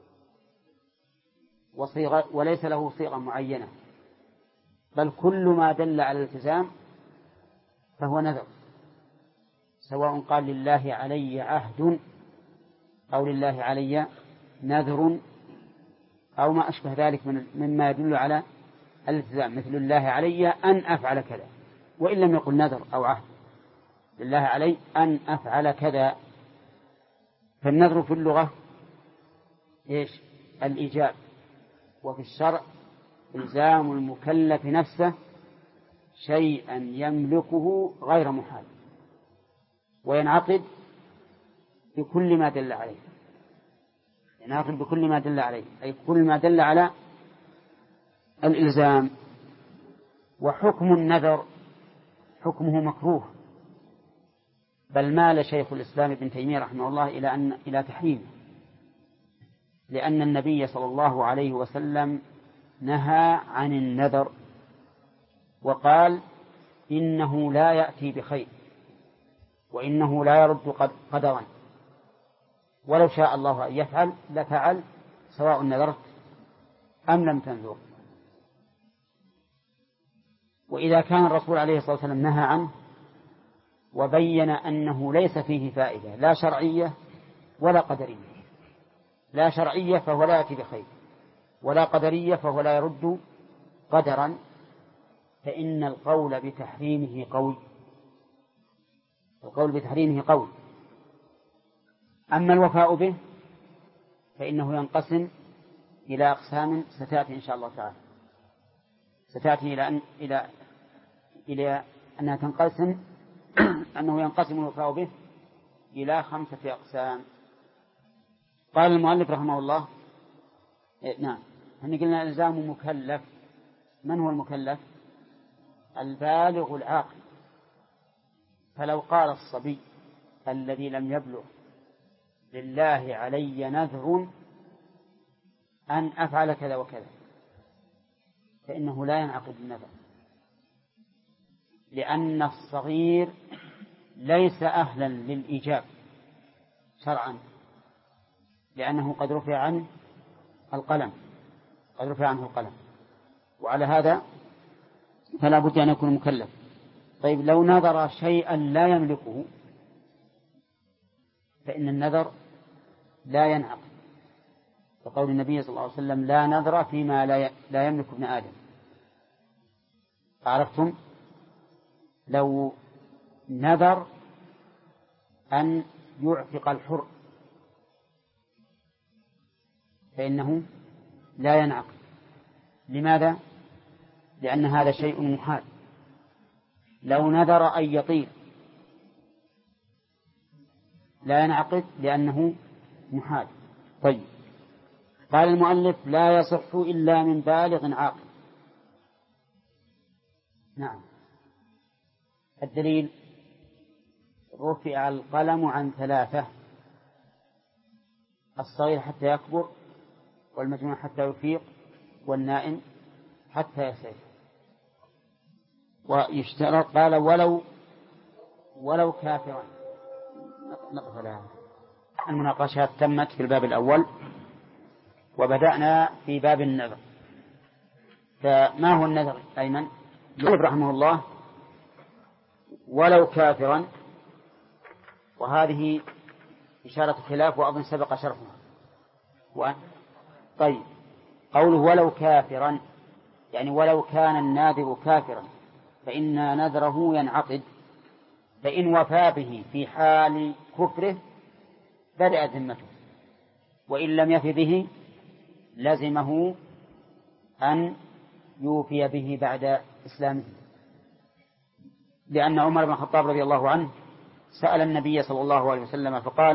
وليس له صيغة معينة، بل كل ما دل على الالتزام فهو نذر، سواء قال لله علي عهد أو لله علي نذر أو ما أشبه ذلك مما يدل على الالتزام، مثل الله علي أن أفعل كذا، وإن لم يقل نذر أو عهد، لله علي أن أفعل كذا. فالنذر في اللغة إيش؟ الإيجاب، وفي الشرع إلزام المكلف نفسه شيئا يملكه غير محال، وينعقد بكل ما دل عليه، ينعقد بكل ما دل عليه أي كل ما دل على الإلزام. وحكم النذر حكمه مكروه، بل مال شيخ الإسلام ابن تيمية رحمه الله إلى تحريمه، لأن النبي صلى الله عليه وسلم نهى عن النذر وقال: إنه لا يأتي بخير، وإنه لا يرد قدرا، ولو شاء الله أن يفعل لفعل، سواء نذرت أم لم تنذر. وإذا كان الرسول عليه الصلاة والسلام نهى عنه وبين أنه ليس فيه فائدة لا شرعية ولا قدرية، لا شرعية فهو لا يأتي بخير، ولا قدرية فهو لا يرد قدرا، فإن القول بتحريمه قوي، القول بتحريمه قوي. أما الوفاء به فإنه ينقسم إلى أقسام ستأتي إن شاء الله تعالى، ستأتي إلى أنها تنقسم أنه ينقسم الوفاء به إلى 5 أقسام. قال المؤلف رحمه الله: نعم، احنا قلنا إلزام مكلف. من هو المكلف؟ البالغ العاقل. فلو قال الصبي الذي لم يبلغ: لله علي نذر أن أفعل كذا وكذا، فإنه لا ينعقد النذر، لأن الصغير ليس أهلا للإيجاب شرعا، لأنه قد رفع عنه القلم، وعلى هذا فلا بد أن يكون مكلف. طيب لو نذر شيئا لا يملكه فإن النذر لا ينعقد، فقول النبي صلى الله عليه وسلم: لا نذر فيما لا يملك ابن آدم. عرفتم؟ لو نذر أن يعتق الحر فإنه لا ينعقد. لماذا؟ لأن هذا شيء محال. لو نذر أن يطير لا ينعقد لأنه محال. طيب، قال المؤلف: لا يصح إلا من بالغ عاقل. نعم، الدليل: رفع القلم عن 3: الصغير حتى يكبر، والمجنون حتى يفيق، والنائم حتى يسعف. ويشترط، قال: ولو كافرا. نقف لها. المناقشات تمت في الباب الأول، وبدأنا في باب النذر. فما هو النذر أيمن؟ يقول رحمه الله: ولو كافرا، وهذه إشارة خلاف وأظن سبق شرحها. طيب، قوله ولو كافرا يعني ولو كان الناذر كافرا فإن نذره ينعقد، فإن وفى به في حال كفره بدأت ذمته، وإن لم يف به لزمه أن يوفي به بعد إسلامه، لأن عمر بن الخطاب رضي الله عنه سأل النبي صلى الله عليه وسلم فقال: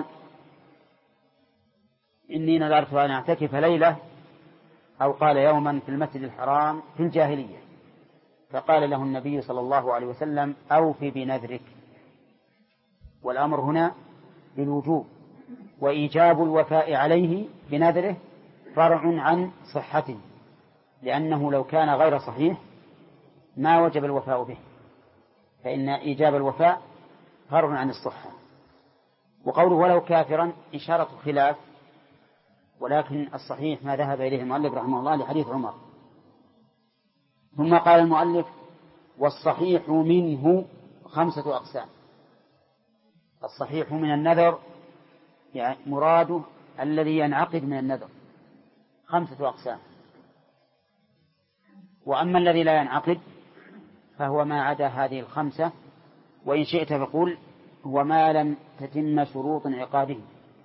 إني نذرت أن أعتكف ليلة، أو قال يوما في المسجد الحرام في الجاهلية، فقال له النبي صلى الله عليه وسلم: أوف بنذرك. والأمر هنا بالوجوب، وإيجاب الوفاء عليه بنذره فرع عن صحته، لأنه لو كان غير صحيح ما وجب الوفاء به، فإن إيجاب الوفاء فرع عن الصحة. وقوله ولو كافرا إشارة خلاف، ولكن الصحيح ما ذهب إليه المؤلف رحمه الله لحديث عمر. ثم قال المؤلف: والصحيح منه 5 أقسام. الصحيح من النذر يعني مراده الذي ينعقد من النذر 5 أقسام، وأما الذي لا ينعقد فهو ما عدا هذه 5، وإن شئت فقل هو ما لم تتم شروط انعقاده.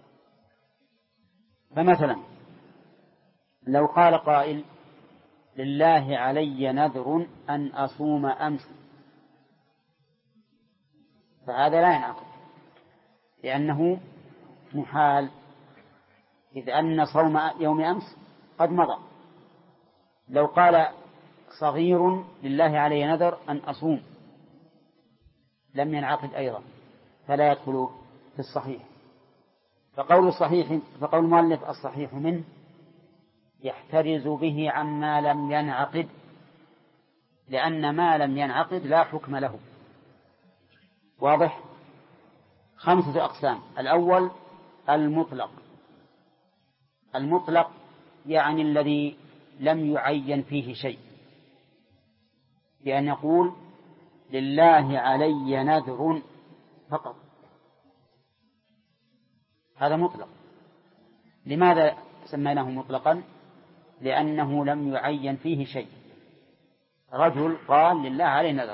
فمثلا لو قال قائل: لله علي نذر أن أصوم أمس، فهذا لا ينعقد لأنه محال، إذ أن صوم يوم أمس قد مضى. لو قال صغير: لله علي نذر أن أصوم، لم ينعقد أيضا، فلا يدخل في الصحيح. فقول المؤلف الصحيح منه يحترز به عما لم ينعقد، لأن ما لم ينعقد لا حكم له. واضح؟ 5 أقسام. الأول المطلق. المطلق يعني الذي لم يعين فيه شيء، بأن يقول: لله علي نذر فقط، هذا مطلق. لماذا سميناه مطلقا؟ لأنه لم يعين فيه شيء. رجل قال: لله علي نذر،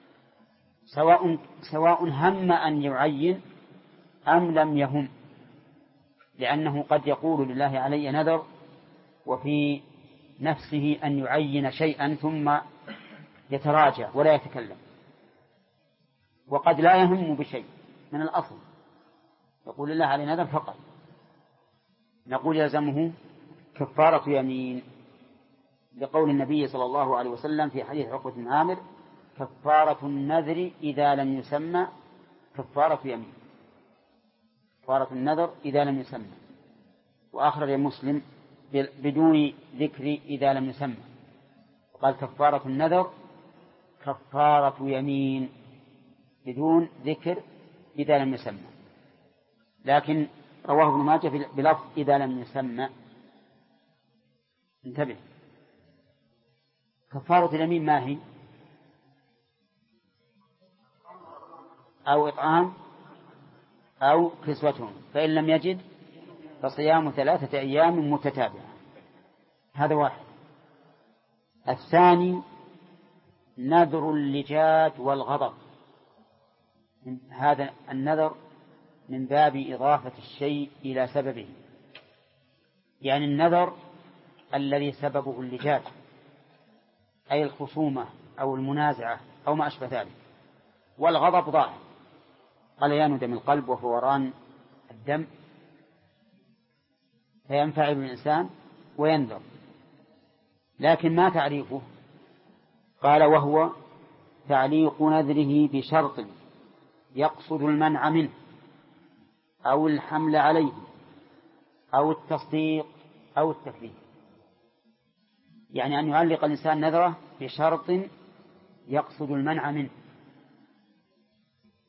سواء هم أن يعين أم لم يهم، لأنه قد يقول: لله علي نذر، وفي نفسه أن يعين شيئا ثم يتراجع ولا يتكلم، وقد لا يهم بشيء من الأصل، يقول: لله علي نذر فقط. نقول: يلزمه كفارة يمين، لقول النبي صلى الله عليه وسلم في حديث عقبة بن عامر: كفارة النذر إذا لم يسمى كفارة يمين. كفارة النذر إذا لم يسمى. وأخرج مسلم بدون ذكر إذا لم يسمى، قال: كفارة النذر كفارة يمين، بدون ذكر إذا لم يسمى. لكن رواه ابن ماجه بلفظ إذا لم يسمى. انتبه، كفارة اليمين ما هي؟ أو إطعام أو كسوتهم، فإن لم يجد فصيام 3 أيام متتابعة. هذا واحد. الثاني نذر اللجاج والغضب. هذا النذر من باب إضافة الشيء إلى سببه، يعني النذر الذي سببه اللجاج، أي الخصومة أو المنازعة أو ما أشبه ذلك. والغضب ظاهر، غليان دم القلب وفوران الدم، فينفعل الإنسان وينذر. لكن ما تعريفه؟ قال: وهو تعليق نذره بشرط يقصد المنع منه أو الحمل عليه أو التصديق أو التكذيب. يعني أن يعلق الإنسان نذره بشرط يقصد المنع منه،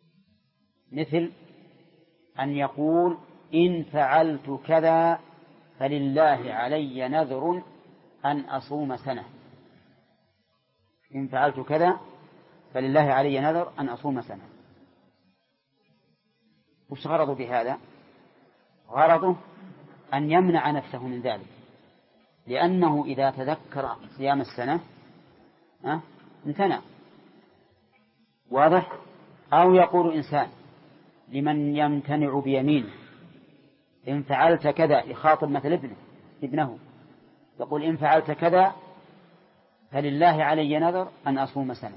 مثل أن يقول: إن فعلت كذا فلله علي نذر أن أصوم سنة. إن فعلت كذا فلله علي نذر أن أصوم سنة. وش غرضه بهذا؟ غرضه أن يمنع نفسه من ذلك، لأنه إذا تذكر صيام السنة امتنع. واضح؟ أو يقول إنسان لمن يمتنع بيمينه إن فعلت كذا، يخاطب مثل ابنه يقول إن فعلت كذا فلله علي نذر أن أصوم سنة.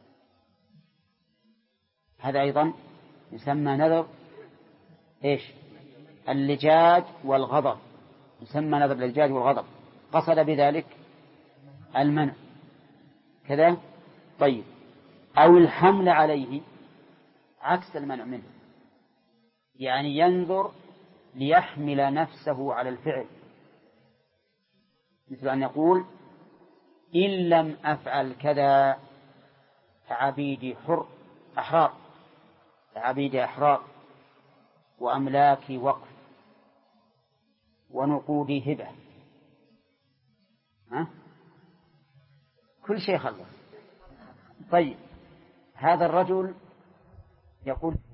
هذا أيضا يسمى نذر إيش؟ اللجاج والغضب، يسمى نذر اللجاج والغضب، قصد بذلك المنع كذا. طيب، أو الحمل عليه عكس المنع منه، يعني ينذر ليحمل نفسه على الفعل، مثل أن يقول إن لم أفعل كذا فعبيدي أحرار، عبيدي أحرار، وأملاكي وقف، ونقودي هبة. كل شيء خلص. طيب، هذا الرجل يقول